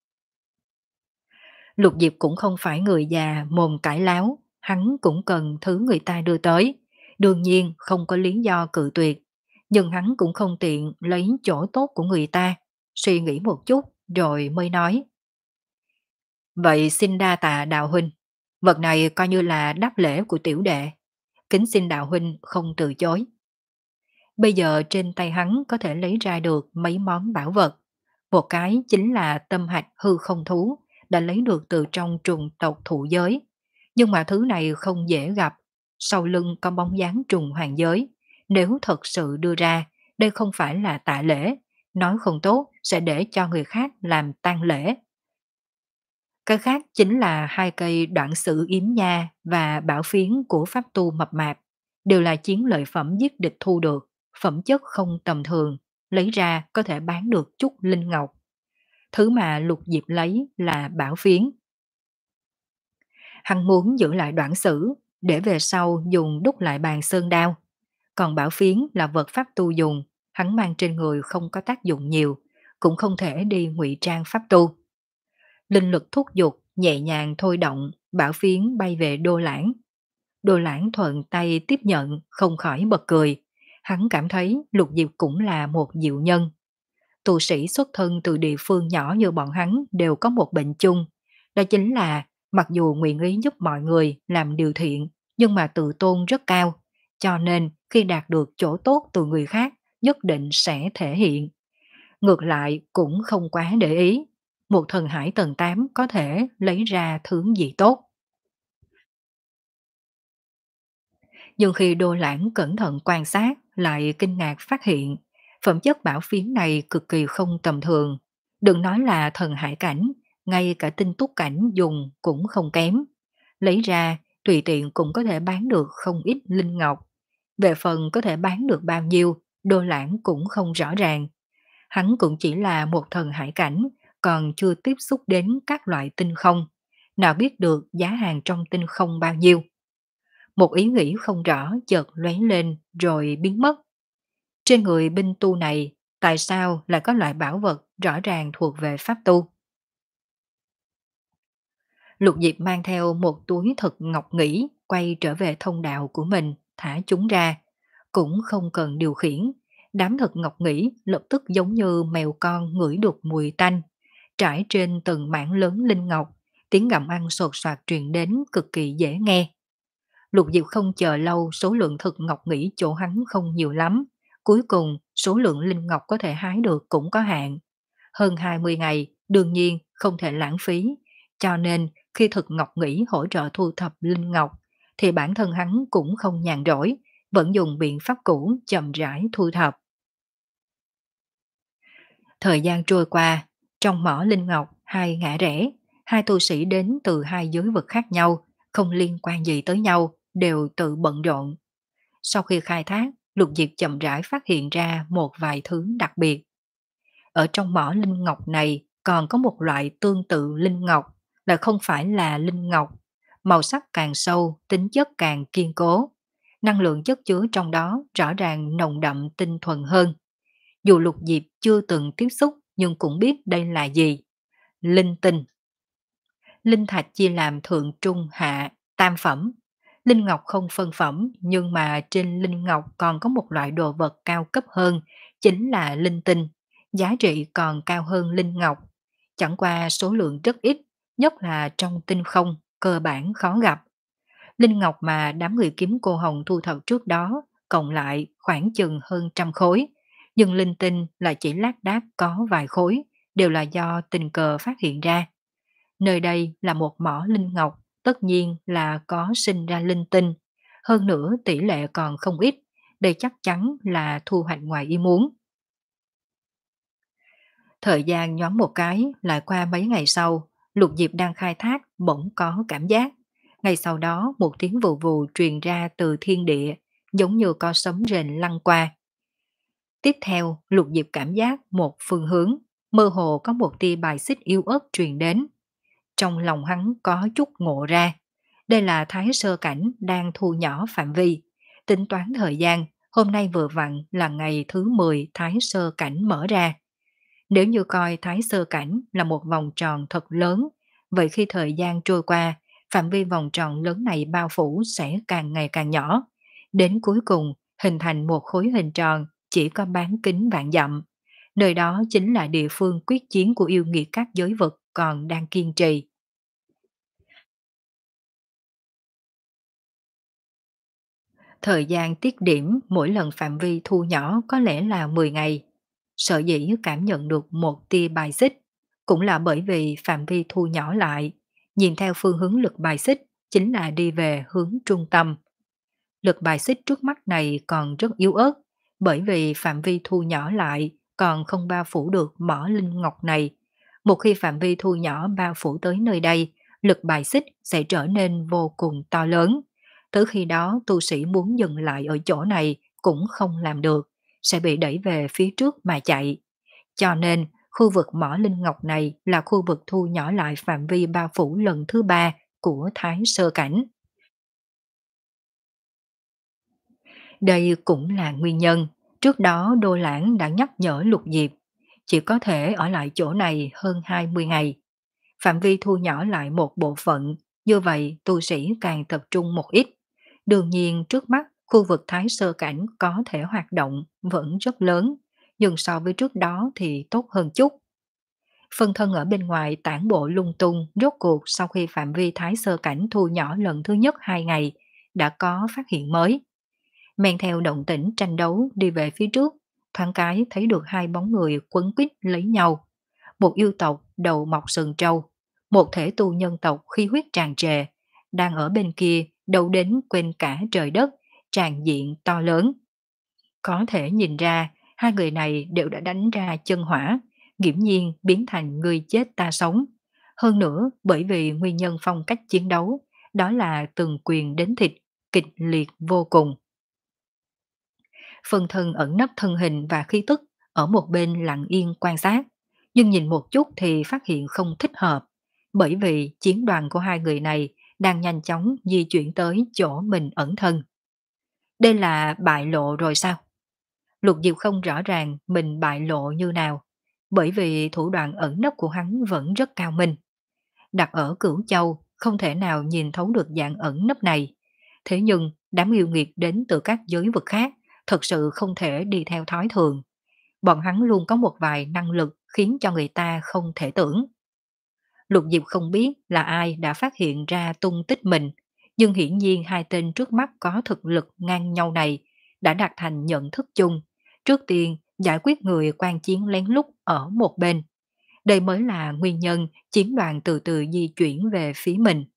Lục Diệp cũng không phải người già mồm cãi láo, hắn cũng cần thứ người ta đưa tới. Đương nhiên không có lý do cự tuyệt, nhưng hắn cũng không tiện lấy chỗ tốt của người ta. Suy nghĩ một chút rồi mới nói. Vậy xin đa tạ đạo huynh, vật này coi như là đáp lễ của tiểu đệ. Kính xin đạo huynh không từ chối. Bây giờ trên tay hắn có thể lấy ra được mấy món bảo vật. Một cái chính là tâm hạch hư không thú, đã lấy được từ trong trùng tộc thụ giới. Nhưng mà thứ này không dễ gặp, sau lưng có bóng dáng trùng hoàng giới. Nếu thật sự đưa ra, đây không phải là tạ lễ, nói không tốt sẽ để cho người khác làm tang lễ. Cái khác chính là hai cây đoạn sử yếm nha và bảo phiến của pháp tu mập mạp, đều là chiến lợi phẩm giết địch thu được, phẩm chất không tầm thường, lấy ra có thể bán được chút linh ngọc. Thứ mà Lục Diệp lấy là bảo phiến. Hắn muốn giữ lại đoạn sử để về sau dùng đúc lại bàn sơn đao. Còn bảo phiến là vật pháp tu dùng, hắn mang trên người không có tác dụng nhiều, cũng không thể đi ngụy trang pháp tu. Linh lực thúc giục, nhẹ nhàng thôi động, bảo phiến bay về Đô Lãng. Đô Lãng thuận tay tiếp nhận, không khỏi bật cười. Hắn cảm thấy Lục Diệp cũng là một diệu nhân. Tu sĩ xuất thân từ địa phương nhỏ như bọn hắn đều có một bệnh chung. Đó chính là mặc dù nguyện ý giúp mọi người làm điều thiện, nhưng mà tự tôn rất cao. Cho nên khi đạt được chỗ tốt từ người khác, nhất định sẽ thể hiện. Ngược lại cũng không quá để ý. Một thần hải tầng tám có thể lấy ra thứ gì tốt. Nhưng khi Đô Lãng cẩn thận quan sát lại kinh ngạc phát hiện phẩm chất bảo phiến này cực kỳ không tầm thường. Đừng nói là thần hải cảnh, ngay cả tinh túc cảnh dùng cũng không kém. Lấy ra tùy tiện cũng có thể bán được không ít linh ngọc. Về phần có thể bán được bao nhiêu, Đô Lãng cũng không rõ ràng. Hắn cũng chỉ là một thần hải cảnh, còn chưa tiếp xúc đến các loại tinh không. Nào biết được giá hàng trong tinh không bao nhiêu. Một ý nghĩ không rõ chợt lóe lên rồi biến mất. Trên người binh tu này, tại sao lại có loại bảo vật rõ ràng thuộc về pháp tu? Lục Diệp mang theo một túi thật ngọc nghỉ, quay trở về thông đạo của mình, thả chúng ra. Cũng không cần điều khiển, đám thật ngọc nghỉ lập tức giống như mèo con ngửi được mùi tanh. Trải trên từng mảng lớn linh ngọc, tiếng gặm ăn sột soạt truyền đến cực kỳ dễ nghe. Lục Diệp không chờ lâu, số lượng thực ngọc nghỉ chỗ hắn không nhiều lắm. Cuối cùng, số lượng linh ngọc có thể hái được cũng có hạn. Hơn hai mươi ngày, đương nhiên không thể lãng phí. Cho nên, khi thực ngọc nghỉ hỗ trợ thu thập linh ngọc, thì bản thân hắn cũng không nhàn rỗi, vẫn dùng biện pháp cũ chậm rãi thu thập. Thời gian trôi qua, trong mỏ linh ngọc, hai ngã rẽ, hai tu sĩ đến từ hai giới vực khác nhau, không liên quan gì tới nhau, đều tự bận rộn. Sau khi khai thác, Lục Diệp chậm rãi phát hiện ra một vài thứ đặc biệt. Ở trong mỏ linh ngọc này còn có một loại tương tự linh ngọc, là không phải là linh ngọc. Màu sắc càng sâu, tính chất càng kiên cố. Năng lượng chất chứa trong đó rõ ràng nồng đậm tinh thuần hơn. Dù Lục Diệp chưa từng tiếp xúc nhưng cũng biết đây là gì. Linh tinh. Linh thạch chia làm thượng trung hạ, tam phẩm. Linh ngọc không phân phẩm, nhưng mà trên linh ngọc còn có một loại đồ vật cao cấp hơn, chính là linh tinh. Giá trị còn cao hơn linh ngọc. Chẳng qua số lượng rất ít, nhất là trong tinh không, cơ bản khó gặp. Linh ngọc mà đám người kiếm cô hồng thu thập trước đó, cộng lại khoảng chừng hơn trăm khối. Nhưng linh tinh là chỉ lác đác có vài khối, đều là do tình cờ phát hiện ra. Nơi đây là một mỏ linh ngọc, tất nhiên là có sinh ra linh tinh. Hơn nữa tỷ lệ còn không ít, đây chắc chắn là thu hoạch ngoài ý muốn. Thời gian nhoáng một cái, lại qua mấy ngày sau, Lục Diệp đang khai thác bỗng có cảm giác. Ngay sau đó một tiếng vù vù truyền ra từ thiên địa, giống như có sấm rền lăn qua. Tiếp theo, Lục Diệp cảm giác một phương hướng, mơ hồ có một tia bài xích yếu ớt truyền đến. Trong lòng hắn có chút ngộ ra. Đây là Thái Sơ Cảnh đang thu nhỏ phạm vi. Tính toán thời gian, hôm nay vừa vặn là ngày thứ mười Thái Sơ Cảnh mở ra. Nếu như coi Thái Sơ Cảnh là một vòng tròn thật lớn, vậy khi thời gian trôi qua, phạm vi vòng tròn lớn này bao phủ sẽ càng ngày càng nhỏ. Đến cuối cùng, hình thành một khối hình tròn chỉ có bán kính vạn dặm. Nơi đó chính là địa phương quyết chiến của yêu nghiệt các giới vực còn đang kiên trì. Thời gian tiết điểm mỗi lần phạm vi thu nhỏ có lẽ là mười ngày. Sở dĩ cảm nhận được một tia bài xích, cũng là bởi vì phạm vi thu nhỏ lại, nhìn theo phương hướng lực bài xích chính là đi về hướng trung tâm. Lực bài xích trước mắt này còn rất yếu ớt, bởi vì phạm vi thu nhỏ lại còn không bao phủ được mỏ linh ngọc này. Một khi phạm vi thu nhỏ bao phủ tới nơi đây, lực bài xích sẽ trở nên vô cùng to lớn. Tới khi đó tu sĩ muốn dừng lại ở chỗ này cũng không làm được, sẽ bị đẩy về phía trước mà chạy. Cho nên, khu vực mỏ linh ngọc này là khu vực thu nhỏ lại phạm vi bao phủ lần thứ ba của Thái Sơ Cảnh. Đây cũng là nguyên nhân, trước đó Đô Lãng đã nhắc nhở Lục Diệp, chỉ có thể ở lại chỗ này hơn hai mươi ngày. Phạm vi thu nhỏ lại một bộ phận, như vậy tu sĩ càng tập trung một ít. Đương nhiên trước mắt, khu vực Thái Sơ Cảnh có thể hoạt động vẫn rất lớn, nhưng so với trước đó thì tốt hơn chút. Phân thân ở bên ngoài tản bộ lung tung, rốt cuộc sau khi phạm vi Thái Sơ Cảnh thu nhỏ lần thứ nhất hai ngày, đã có phát hiện mới. Men theo động tĩnh tranh đấu đi về phía trước, thoáng cái thấy được hai bóng người quấn quýt lấy nhau. Một yêu tộc đầu mọc sừng trâu, một thể tu nhân tộc khí huyết tràn trề, đang ở bên kia đầu đến quên cả trời đất, tràn diện to lớn. Có thể nhìn ra, hai người này đều đã đánh ra chân hỏa, nghiễm nhiên biến thành người chết ta sống. Hơn nữa, bởi vì nguyên nhân phong cách chiến đấu, đó là từng quyền đến thịt, kịch liệt vô cùng. Phần thân ẩn nấp thân hình và khí tức ở một bên lặng yên quan sát, nhưng nhìn một chút thì phát hiện không thích hợp, bởi vì chiến đoàn của hai người này đang nhanh chóng di chuyển tới chỗ mình ẩn thân. Đây là bại lộ rồi sao? Lục Diệu không rõ ràng mình bại lộ như nào, bởi vì thủ đoạn ẩn nấp của hắn vẫn rất cao minh. Đặt ở Cửu Châu không thể nào nhìn thấu được dạng ẩn nấp này. Thế nhưng đám yêu nghiệt đến từ các giới vực khác thật sự không thể đi theo thói thường. Bọn hắn luôn có một vài năng lực khiến cho người ta không thể tưởng. Lục Diệp không biết là ai đã phát hiện ra tung tích mình, nhưng hiển nhiên hai tên trước mắt có thực lực ngang nhau này đã đạt thành nhận thức chung. Trước tiên giải quyết người quan chiến lén lút ở một bên. Đây mới là nguyên nhân chiến đoàn từ từ di chuyển về phía mình.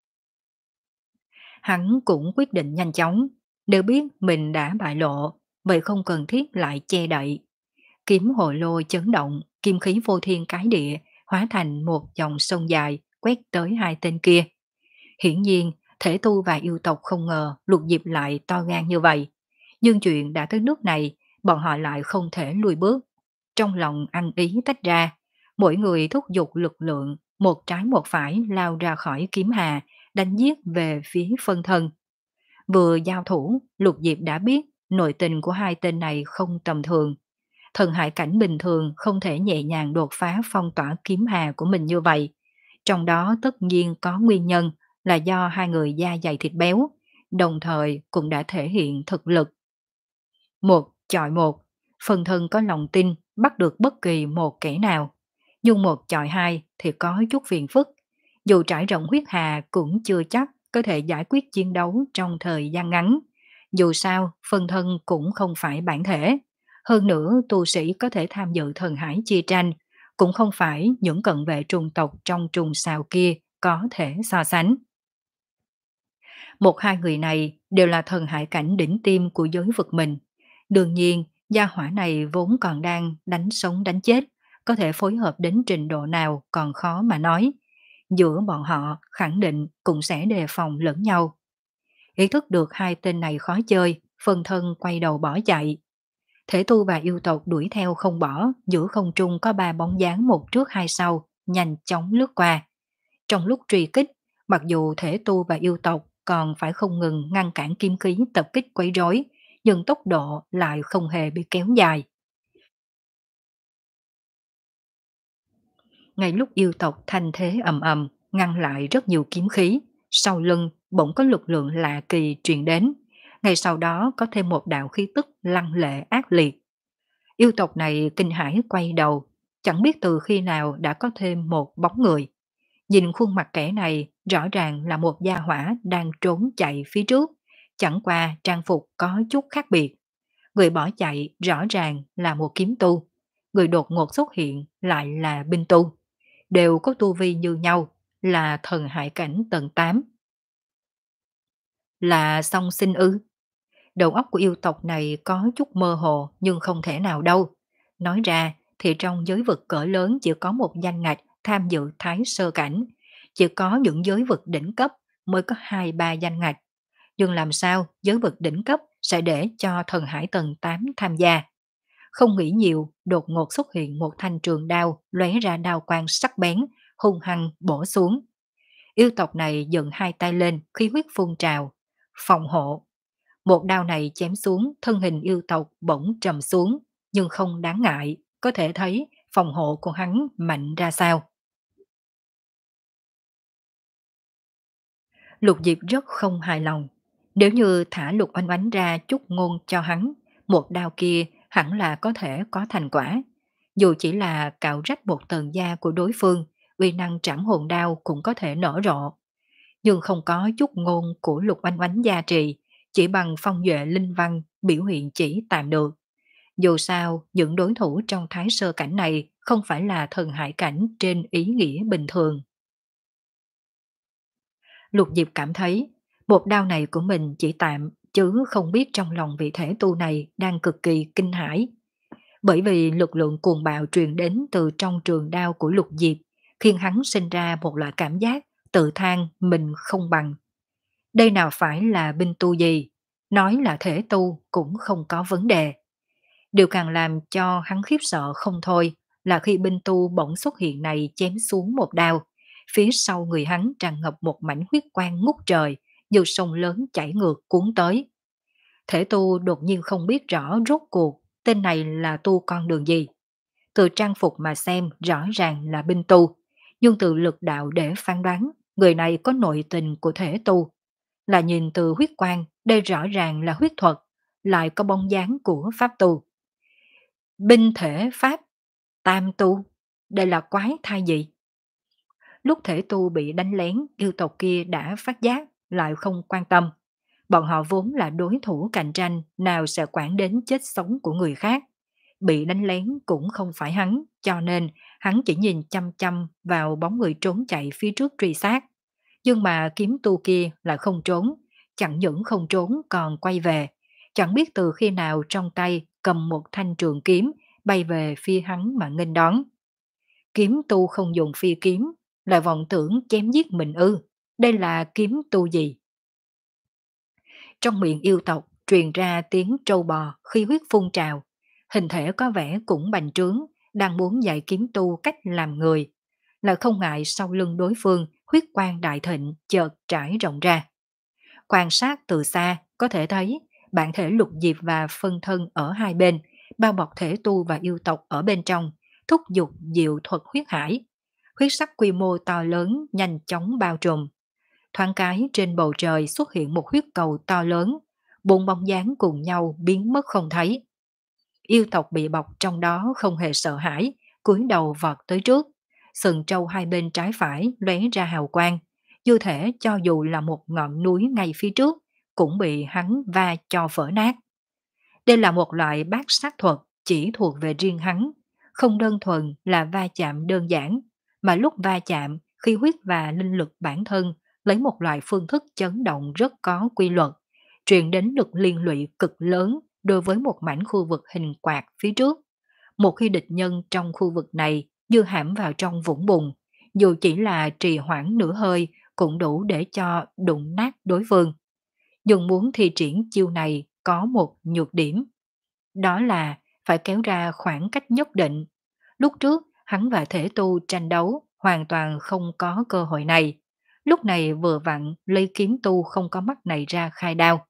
Hắn cũng quyết định nhanh chóng, nếu biết mình đã bại lộ, vậy không cần thiết lại che đậy. Kiếm hồ lô chấn động, kim khí vô thiên cái địa, hóa thành một dòng sông dài quét tới hai tên kia. Hiển nhiên, thể tu và yêu tộc không ngờ Lục Diệp lại to gan như vậy. Nhưng chuyện đã tới nước này, bọn họ lại không thể lùi bước. Trong lòng ăn ý tách ra, mỗi người thúc giục lực lượng, một trái một phải lao ra khỏi kiếm hà, đánh giết về phía phân thân. Vừa giao thủ, Lục Diệp đã biết nội tình của hai tên này không tầm thường. Thần hải cảnh bình thường không thể nhẹ nhàng đột phá phong tỏa kiếm hà của mình như vậy. Trong đó tất nhiên có nguyên nhân là do hai người da dày thịt béo, đồng thời cũng đã thể hiện thực lực. Một chọi một, phần thân có lòng tin bắt được bất kỳ một kẻ nào. Nhưng một chọi hai thì có chút phiền phức. Dù trải rộng huyết hà cũng chưa chắc có thể giải quyết chiến đấu trong thời gian ngắn. Dù sao, phân thân cũng không phải bản thể. Hơn nữa, tu sĩ có thể tham dự thần hải chia tranh, cũng không phải những cận vệ trùng tộc trong trùng xào kia có thể so sánh. Một hai người này đều là thần hải cảnh đỉnh tim của giới vực mình. Đương nhiên, gia hỏa này vốn còn đang đánh sống đánh chết, có thể phối hợp đến trình độ nào còn khó mà nói. Giữa bọn họ khẳng định cũng sẽ đề phòng lẫn nhau. Ý thức được hai tên này khó chơi, phân thân quay đầu bỏ chạy. Thể tu và yêu tộc đuổi theo không bỏ, giữa không trung có ba bóng dáng một trước hai sau, nhanh chóng lướt qua. Trong lúc truy kích, mặc dù thể tu và yêu tộc còn phải không ngừng ngăn cản kim khí tập kích quấy rối, nhưng tốc độ lại không hề bị kéo dài. Ngay lúc yêu tộc thanh thế ầm ầm, ngăn lại rất nhiều kiếm khí, sau lưng bỗng có lực lượng lạ kỳ truyền đến. Ngay sau đó có thêm một đạo khí tức lăng lệ ác liệt. Yêu tộc này kinh hãi quay đầu, chẳng biết từ khi nào đã có thêm một bóng người. Nhìn khuôn mặt kẻ này rõ ràng là một gia hỏa đang trốn chạy phía trước, chẳng qua trang phục có chút khác biệt. Người bỏ chạy rõ ràng là một kiếm tu, người đột ngột xuất hiện lại là binh tu. Đều có tu vi như nhau, là thần hải cảnh tầng tám. Là song sinh ư? Đầu óc của yêu tộc này có chút mơ hồ nhưng không thể nào đâu. Nói ra thì trong giới vực cỡ lớn chỉ có một danh ngạch tham dự thái sơ cảnh, chỉ có những giới vực đỉnh cấp mới có hai ba danh ngạch. Nhưng làm sao giới vực đỉnh cấp sẽ để cho thần hải tầng tám tham gia? Không nghĩ nhiều, đột ngột xuất hiện một thanh trường đao lóe ra đao quang sắc bén, hung hăng bổ xuống. Yêu tộc này dựng hai tay lên, khí huyết phun trào, phòng hộ. Một đao này chém xuống, thân hình yêu tộc bỗng trầm xuống, nhưng không đáng ngại, có thể thấy phòng hộ của hắn mạnh ra sao. Lục Diệp rất không hài lòng. Nếu như thả Lục Oanh Oánh ra chút ngôn cho hắn, một đao kia hẳn là có thể có thành quả. Dù chỉ là cạo rách một tầng da của đối phương, uy năng trảm hồn đao cũng có thể nở rộ. Nhưng không có chút ngôn của Lục Oanh Oánh gia trì, chỉ bằng phong duệ linh văn biểu hiện chỉ tạm được. Dù sao, những đối thủ trong thái sơ cảnh này không phải là thần hải cảnh trên ý nghĩa bình thường. Lục Diệp cảm thấy một đao này của mình chỉ tạm, chứ không biết trong lòng vị thể tu này đang cực kỳ kinh hãi. Bởi vì lực lượng cuồng bạo truyền đến từ trong trường đao của Lục Diệp, khiến hắn sinh ra một loại cảm giác tự than mình không bằng. Đây nào phải là binh tu gì, nói là thể tu cũng không có vấn đề. Điều càng làm cho hắn khiếp sợ không thôi là khi binh tu bỗng xuất hiện này chém xuống một đao, phía sau người hắn tràn ngập một mảnh huyết quang ngút trời, như sông lớn chảy ngược cuốn tới. Thể tu đột nhiên không biết rõ rốt cuộc tên này là tu con đường gì. Từ trang phục mà xem rõ ràng là binh tu, nhưng từ lực đạo để phán đoán người này có nội tình của thể tu. Là nhìn từ huyết quang, đây rõ ràng là huyết thuật, lại có bóng dáng của pháp tu. Binh thể pháp, tam tu, đây là quái thai gì? Lúc thể tu bị đánh lén, yêu tộc kia đã phát giác, lại không quan tâm. Bọn họ vốn là đối thủ cạnh tranh, nào sẽ quản đến chết sống của người khác. Bị đánh lén cũng không phải hắn, cho nên hắn chỉ nhìn chăm chăm vào bóng người trốn chạy phía trước truy sát. Nhưng mà kiếm tu kia lại không trốn, chẳng những không trốn còn quay về. Chẳng biết từ khi nào trong tay cầm một thanh trường kiếm bay về phía hắn mà nghênh đón. Kiếm tu không dùng phi kiếm, lại vọng tưởng chém giết mình ư. Đây là kiếm tu gì? Trong miệng yêu tộc truyền ra tiếng trâu bò khi huyết phun trào. Hình thể có vẻ cũng bành trướng, đang muốn dạy kiếm tu cách làm người. Lại không ngại sau lưng đối phương huyết quang đại thịnh chợt trải rộng ra. Quan sát từ xa có thể thấy bản thể Lục Diệp và phân thân ở hai bên, bao bọc thể tu và yêu tộc ở bên trong, thúc giục diệu thuật huyết hải. Huyết sắc quy mô to lớn nhanh chóng bao trùm. Thoáng cái trên bầu trời xuất hiện một huyết cầu to lớn, bốn bóng dáng cùng nhau biến mất không thấy. Yêu tộc bị bọc trong đó không hề sợ hãi, cúi đầu vọt tới trước. Sừng trâu hai bên trái phải lóe ra hào quang, như thể cho dù là một ngọn núi ngay phía trước, cũng bị hắn va cho vỡ nát. Đây là một loại bát sát thuật chỉ thuộc về riêng hắn, không đơn thuần là va chạm đơn giản, mà lúc va chạm, khí huyết và linh lực bản thân lấy một loại phương thức chấn động rất có quy luật, truyền đến lực liên lụy cực lớn đối với một mảnh khu vực hình quạt phía trước. Một khi địch nhân trong khu vực này như hãm vào trong vũng bùn, dù chỉ là trì hoãn nửa hơi cũng đủ để cho đụng nát đối phương. Nhưng muốn thi triển chiêu này có một nhược điểm, đó là phải kéo ra khoảng cách nhất định. Lúc trước, hắn và thể tu tranh đấu hoàn toàn không có cơ hội này. Lúc này vừa vặn lấy kiếm tu không có mắt này ra khai đao.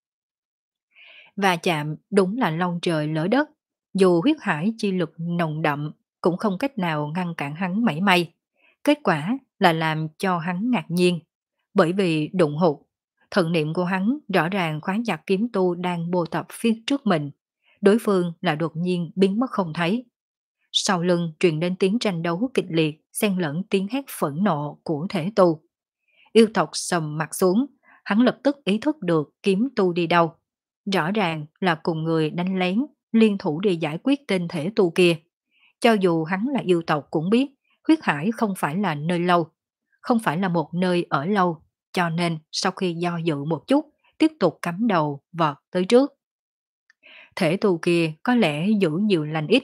Và chạm đúng là long trời lỡ đất, dù huyết hải chi lực nồng đậm cũng không cách nào ngăn cản hắn mảy may. Kết quả là làm cho hắn ngạc nhiên, bởi vì đụng hụt, thần niệm của hắn rõ ràng khóa chặt kiếm tu đang bô tập phía trước mình. Đối phương là đột nhiên biến mất không thấy. Sau lưng truyền đến tiếng tranh đấu kịch liệt, xen lẫn tiếng hét phẫn nộ của thể tu. Yêu tộc sầm mặt xuống, hắn lập tức ý thức được kiếm tu đi đâu. Rõ ràng là cùng người đánh lén, liên thủ đi giải quyết tên thể tu kia. Cho dù hắn là yêu tộc cũng biết, huyết hải không phải là nơi lâu, không phải là một nơi ở lâu, cho nên sau khi do dự một chút, tiếp tục cắm đầu vọt tới trước. Thể tu kia có lẽ giữ nhiều lành ít,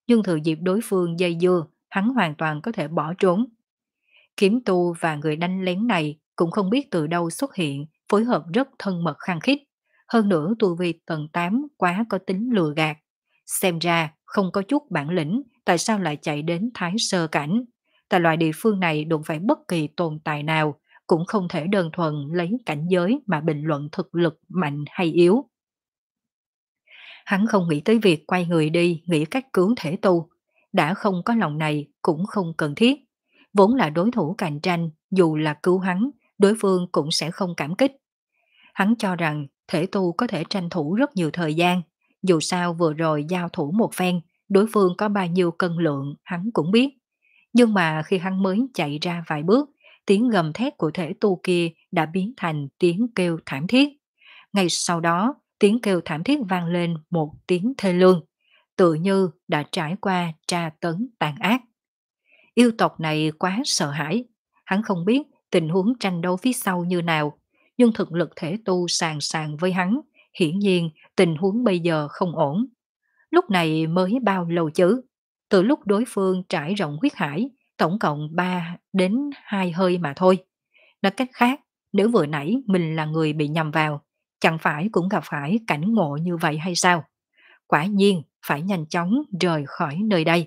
nhưng thừa dịp đối phương dây dưa, hắn hoàn toàn có thể bỏ trốn. Kiếm tu và người đánh lén này cũng không biết từ đâu xuất hiện, phối hợp rất thân mật khăng khít. Hơn nữa tu vi tầng tám quá có tính lừa gạt. Xem ra không có chút bản lĩnh, tại sao lại chạy đến Thái Sơ Cảnh. Tại loại địa phương này đụng phải bất kỳ tồn tại nào, cũng không thể đơn thuần lấy cảnh giới mà bình luận thực lực mạnh hay yếu. Hắn không nghĩ tới việc quay người đi nghĩ cách cứu thể tu. Đã không có lòng này cũng không cần thiết. Vốn là đối thủ cạnh tranh, dù là cứu hắn, đối phương cũng sẽ không cảm kích. Hắn cho rằng thể tu có thể tranh thủ rất nhiều thời gian. Dù sao vừa rồi giao thủ một phen, đối phương có bao nhiêu cân lượng hắn cũng biết. Nhưng mà khi hắn mới chạy ra vài bước, tiếng gầm thét của thể tu kia đã biến thành tiếng kêu thảm thiết. Ngay sau đó, tiếng kêu thảm thiết vang lên một tiếng thê lương, tự như đã trải qua tra tấn tàn ác. Yêu tộc này quá sợ hãi, hắn không biết tình huống tranh đấu phía sau như nào, nhưng thực lực thể tu sàn sàn với hắn, hiển nhiên tình huống bây giờ không ổn. Lúc này mới bao lâu chứ? Từ lúc đối phương trải rộng huyết hải, tổng cộng ba đến hai hơi mà thôi. Nói cách khác, nếu vừa nãy mình là người bị nhầm vào, chẳng phải cũng gặp phải cảnh ngộ như vậy hay sao? Quả nhiên phải nhanh chóng rời khỏi nơi đây.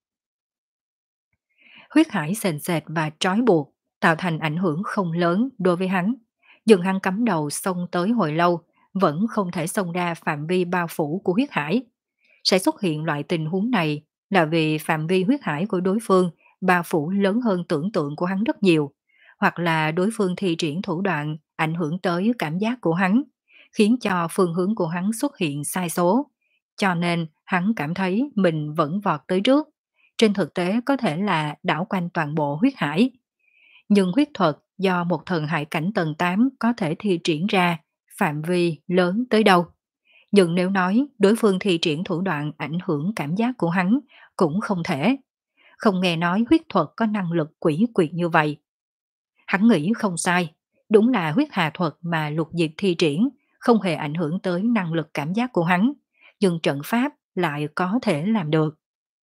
Huyết hải sền sệt và trói buộc, tạo thành ảnh hưởng không lớn đối với hắn. Nhưng hắn cắm đầu xông tới hồi lâu, vẫn không thể xông ra phạm vi bao phủ của huyết hải. Sẽ xuất hiện loại tình huống này là vì phạm vi huyết hải của đối phương bao phủ lớn hơn tưởng tượng của hắn rất nhiều, hoặc là đối phương thi triển thủ đoạn ảnh hưởng tới cảm giác của hắn, khiến cho phương hướng của hắn xuất hiện sai số. Cho nên hắn cảm thấy mình vẫn vọt tới trước. Trên thực tế có thể là đảo quanh toàn bộ huyết hải. Nhưng huyết thuật do một thần hải cảnh tầng tám có thể thi triển ra phạm vi lớn tới đâu. Nhưng nếu nói đối phương thi triển thủ đoạn ảnh hưởng cảm giác của hắn cũng không thể. Không nghe nói huyết thuật có năng lực quỷ quyệt như vậy. Hắn nghĩ không sai, đúng là huyết hà thuật mà lục diệt thi triển không hề ảnh hưởng tới năng lực cảm giác của hắn, nhưng trận pháp lại có thể làm được.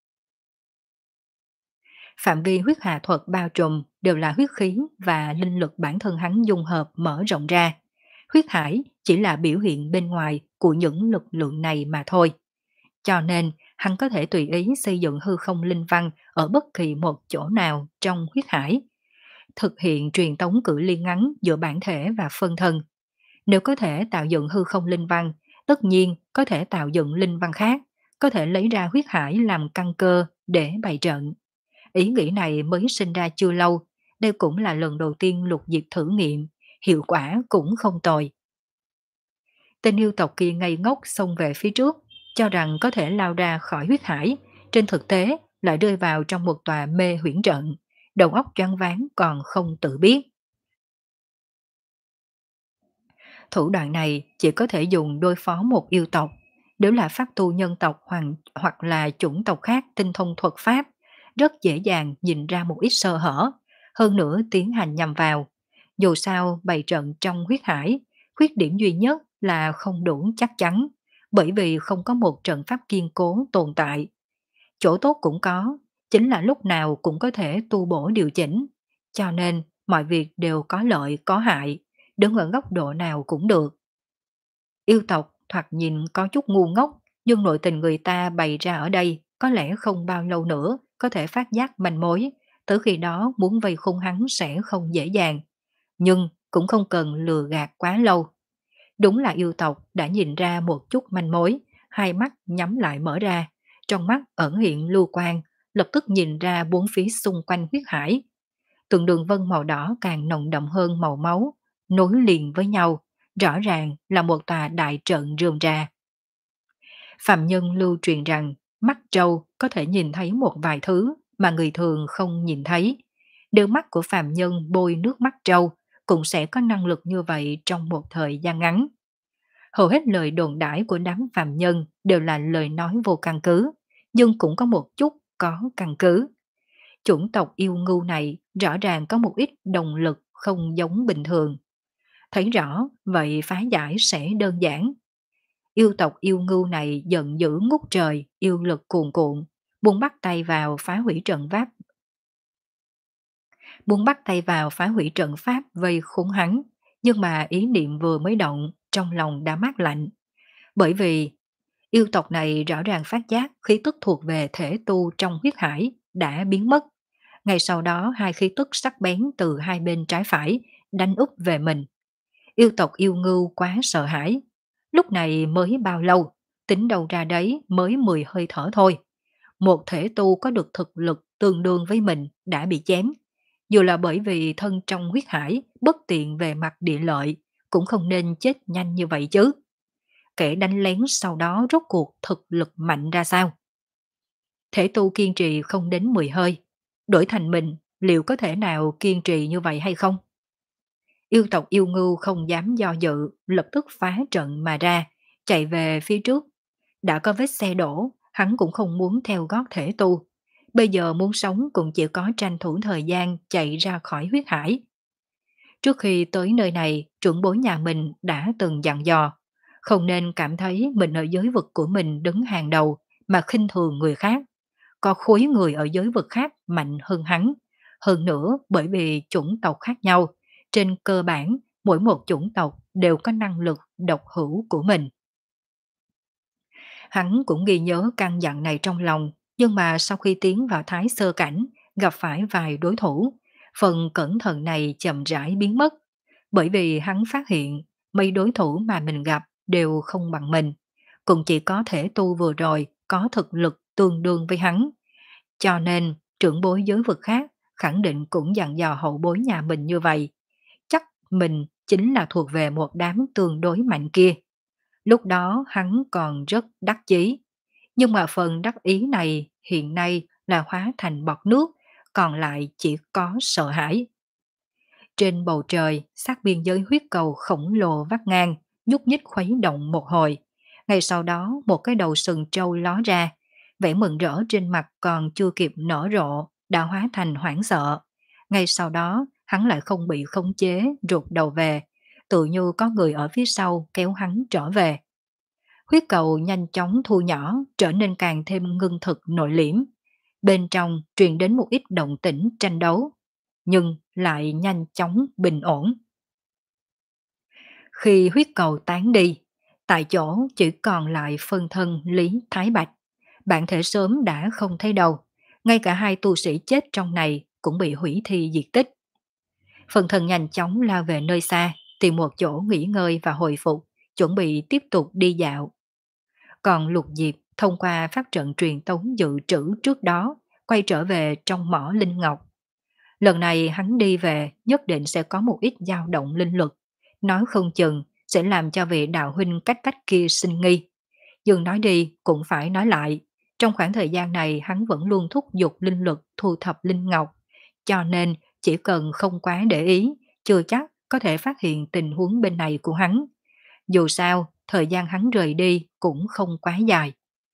Phạm vi huyết hà thuật bao trùm đều là huyết khí và linh lực bản thân hắn dung hợp mở rộng ra. Huyết hải chỉ là biểu hiện bên ngoài của những lực lượng này mà thôi. Cho nên hắn có thể tùy ý xây dựng hư không linh văn ở bất kỳ một chỗ nào trong huyết hải. Thực hiện truyền tống cự ly ngắn giữa bản thể và phân thân. Nếu có thể tạo dựng hư không linh văn, tất nhiên có thể tạo dựng linh văn khác, có thể lấy ra huyết hải làm căn cơ để bày trận. Ý nghĩ này mới sinh ra chưa lâu, đây cũng là lần đầu tiên lục diệt thử nghiệm, hiệu quả cũng không tồi. Tên yêu tộc kia ngây ngốc xông về phía trước, cho rằng có thể lao ra khỏi huyết hải, trên thực tế lại rơi vào trong một tòa mê huyễn trận, đầu óc choáng váng còn không tự biết. Thủ đoạn này chỉ có thể dùng đối phó một yêu tộc, nếu là pháp tu nhân tộc hoặc, hoặc là chủng tộc khác tinh thông thuật pháp, rất dễ dàng nhìn ra một ít sơ hở, hơn nữa tiến hành nhằm vào. Dù sao bày trận trong huyết hải, khuyết điểm duy nhất là không đủ chắc chắn, bởi vì không có một trận pháp kiên cố tồn tại. Chỗ tốt cũng có, chính là lúc nào cũng có thể tu bổ điều chỉnh, cho nên mọi việc đều có lợi có hại, đứng ở góc độ nào cũng được. Yêu tộc thoạt nhìn có chút ngu ngốc, nhưng nội tình người ta bày ra ở đây có lẽ không bao lâu nữa có thể phát giác manh mối, tới khi đó muốn vây khung hắn sẽ không dễ dàng. Nhưng cũng không cần lừa gạt quá lâu. Đúng là yêu tộc đã nhìn ra một chút manh mối, hai mắt nhắm lại mở ra, trong mắt ẩn hiện lưu quang, lập tức nhìn ra bốn phía xung quanh huyết hải. Từng đường vân màu đỏ càng nồng đậm hơn màu máu, nối liền với nhau, rõ ràng là một tòa đại trận rườm rà. Phạm Nhân lưu truyền rằng mắt trâu có thể nhìn thấy một vài thứ mà người thường không nhìn thấy. Đôi mắt của Phạm Nhân bôi nước mắt trâu cũng sẽ có năng lực như vậy trong một thời gian ngắn. Hầu hết lời đồn đãi của đám Phạm Nhân đều là lời nói vô căn cứ, nhưng cũng có một chút có căn cứ. Chủng tộc yêu ngưu này rõ ràng có một ít động lực không giống bình thường. Thấy rõ, vậy phá giải sẽ đơn giản. Yêu tộc yêu ngưu này giận dữ ngút trời, yêu lực cuồn cuộn, muốn bắt tay vào phá hủy trận pháp, muốn bắt tay vào phá hủy trận pháp vây khốn hắn, nhưng mà ý niệm vừa mới động, trong lòng đã mát lạnh, bởi vì yêu tộc này rõ ràng phát giác khí tức thuộc về thể tu trong huyết hải đã biến mất. Ngay sau đó hai khí tức sắc bén từ hai bên trái phải đánh úp về mình. Yêu tộc yêu ngưu quá sợ hãi. Lúc này mới bao lâu, tính đầu ra đấy mới mười hơi thở thôi. Một thể tu có được thực lực tương đương với mình đã bị chém. Dù là bởi vì thân trong huyết hải bất tiện về mặt địa lợi, cũng không nên chết nhanh như vậy chứ. Kẻ đánh lén sau đó rốt cuộc thực lực mạnh ra sao? Thể tu kiên trì không đến mười hơi. Đổi thành mình, liệu có thể nào kiên trì như vậy hay không? Yêu tộc yêu ngưu không dám do dự, lập tức phá trận mà ra, chạy về phía trước. Đã có vết xe đổ, hắn cũng không muốn theo gót thể tu. Bây giờ muốn sống cũng chỉ có tranh thủ thời gian chạy ra khỏi huyết hải. Trước khi tới nơi này, trưởng bối nhà mình đã từng dặn dò, không nên cảm thấy mình ở giới vực của mình đứng hàng đầu mà khinh thường người khác. Có khối người ở giới vực khác mạnh hơn hắn. Hơn nữa bởi vì chủng tộc khác nhau, trên cơ bản mỗi một chủng tộc đều có năng lực độc hữu của mình. Hắn cũng ghi nhớ căn dặn này trong lòng, nhưng mà sau khi tiến vào thái sơ cảnh, gặp phải vài đối thủ, phần cẩn thận này chậm rãi biến mất, bởi vì hắn phát hiện mấy đối thủ mà mình gặp đều không bằng mình, cũng chỉ có thể tu vừa rồi có thực lực tương đương với hắn. Cho nên trưởng bối giới vực khác khẳng định cũng dặn dò hậu bối nhà mình như vậy. Chắc mình chính là thuộc về một đám tương đối mạnh kia. Lúc đó hắn còn rất đắc chí, nhưng mà phần đắc ý này hiện nay là hóa thành bọt nước, còn lại chỉ có sợ hãi. Trên bầu trời, sát biên giới huyết cầu khổng lồ vắt ngang, nhúc nhích khuấy động một hồi. Ngay sau đó một cái đầu sừng trâu ló ra, vẻ mừng rỡ trên mặt còn chưa kịp nở rộ, đã hóa thành hoảng sợ. Ngay sau đó, hắn lại không bị khống chế, rụt đầu về, tự như có người ở phía sau kéo hắn trở về. Huyết cầu nhanh chóng thu nhỏ, trở nên càng thêm ngưng thực nội liễm. Bên trong truyền đến một ít động tĩnh tranh đấu, nhưng lại nhanh chóng bình ổn. Khi huyết cầu tán đi, tại chỗ chỉ còn lại phân thân Lý Thái Bạch. Bản thể sớm đã không thấy đâu, ngay cả hai tu sĩ chết trong này cũng bị hủy thi diệt tích. Phân thân nhanh chóng lao về nơi xa, tìm một chỗ nghỉ ngơi và hồi phục, chuẩn bị tiếp tục đi dạo. Còn Lục Diệp thông qua pháp trận truyền tống dự trữ trước đó, quay trở về trong mỏ linh ngọc. Lần này hắn đi về nhất định sẽ có một ít dao động linh lực, nói không chừng sẽ làm cho vị đạo huynh cách cách kia sinh nghi. Nhưng nói đi cũng phải nói lại, trong khoảng thời gian này hắn vẫn luôn thúc giục linh lực thu thập linh ngọc, cho nên chỉ cần không quá để ý, chưa chắc có thể phát hiện tình huống bên này của hắn. Dù sao, thời gian hắn rời đi cũng không quá dài.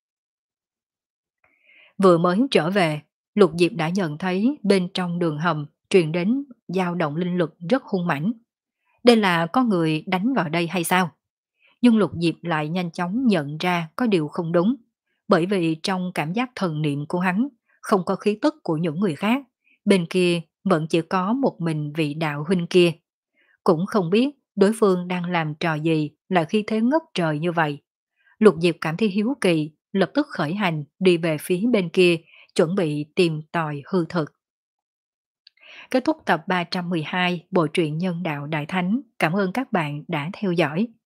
Vừa mới trở về, Lục Diệp đã nhận thấy bên trong đường hầm truyền đến dao động linh lực rất hung mãnh. Đây là có người đánh vào đây hay sao? Nhưng Lục Diệp lại nhanh chóng nhận ra có điều không đúng, bởi vì trong cảm giác thần niệm của hắn không có khí tức của những người khác, bên kia vẫn chỉ có một mình vị đạo huynh kia. Cũng không biết đối phương đang làm trò gì là khi thế ngất trời như vậy. Lục Diệp cảm thấy hiếu kỳ, lập tức khởi hành đi về phía bên kia, chuẩn bị tìm tòi hư thực. Kết thúc tập ba trăm mười hai Bộ truyện Nhân đạo Đại Thánh. Cảm ơn các bạn đã theo dõi.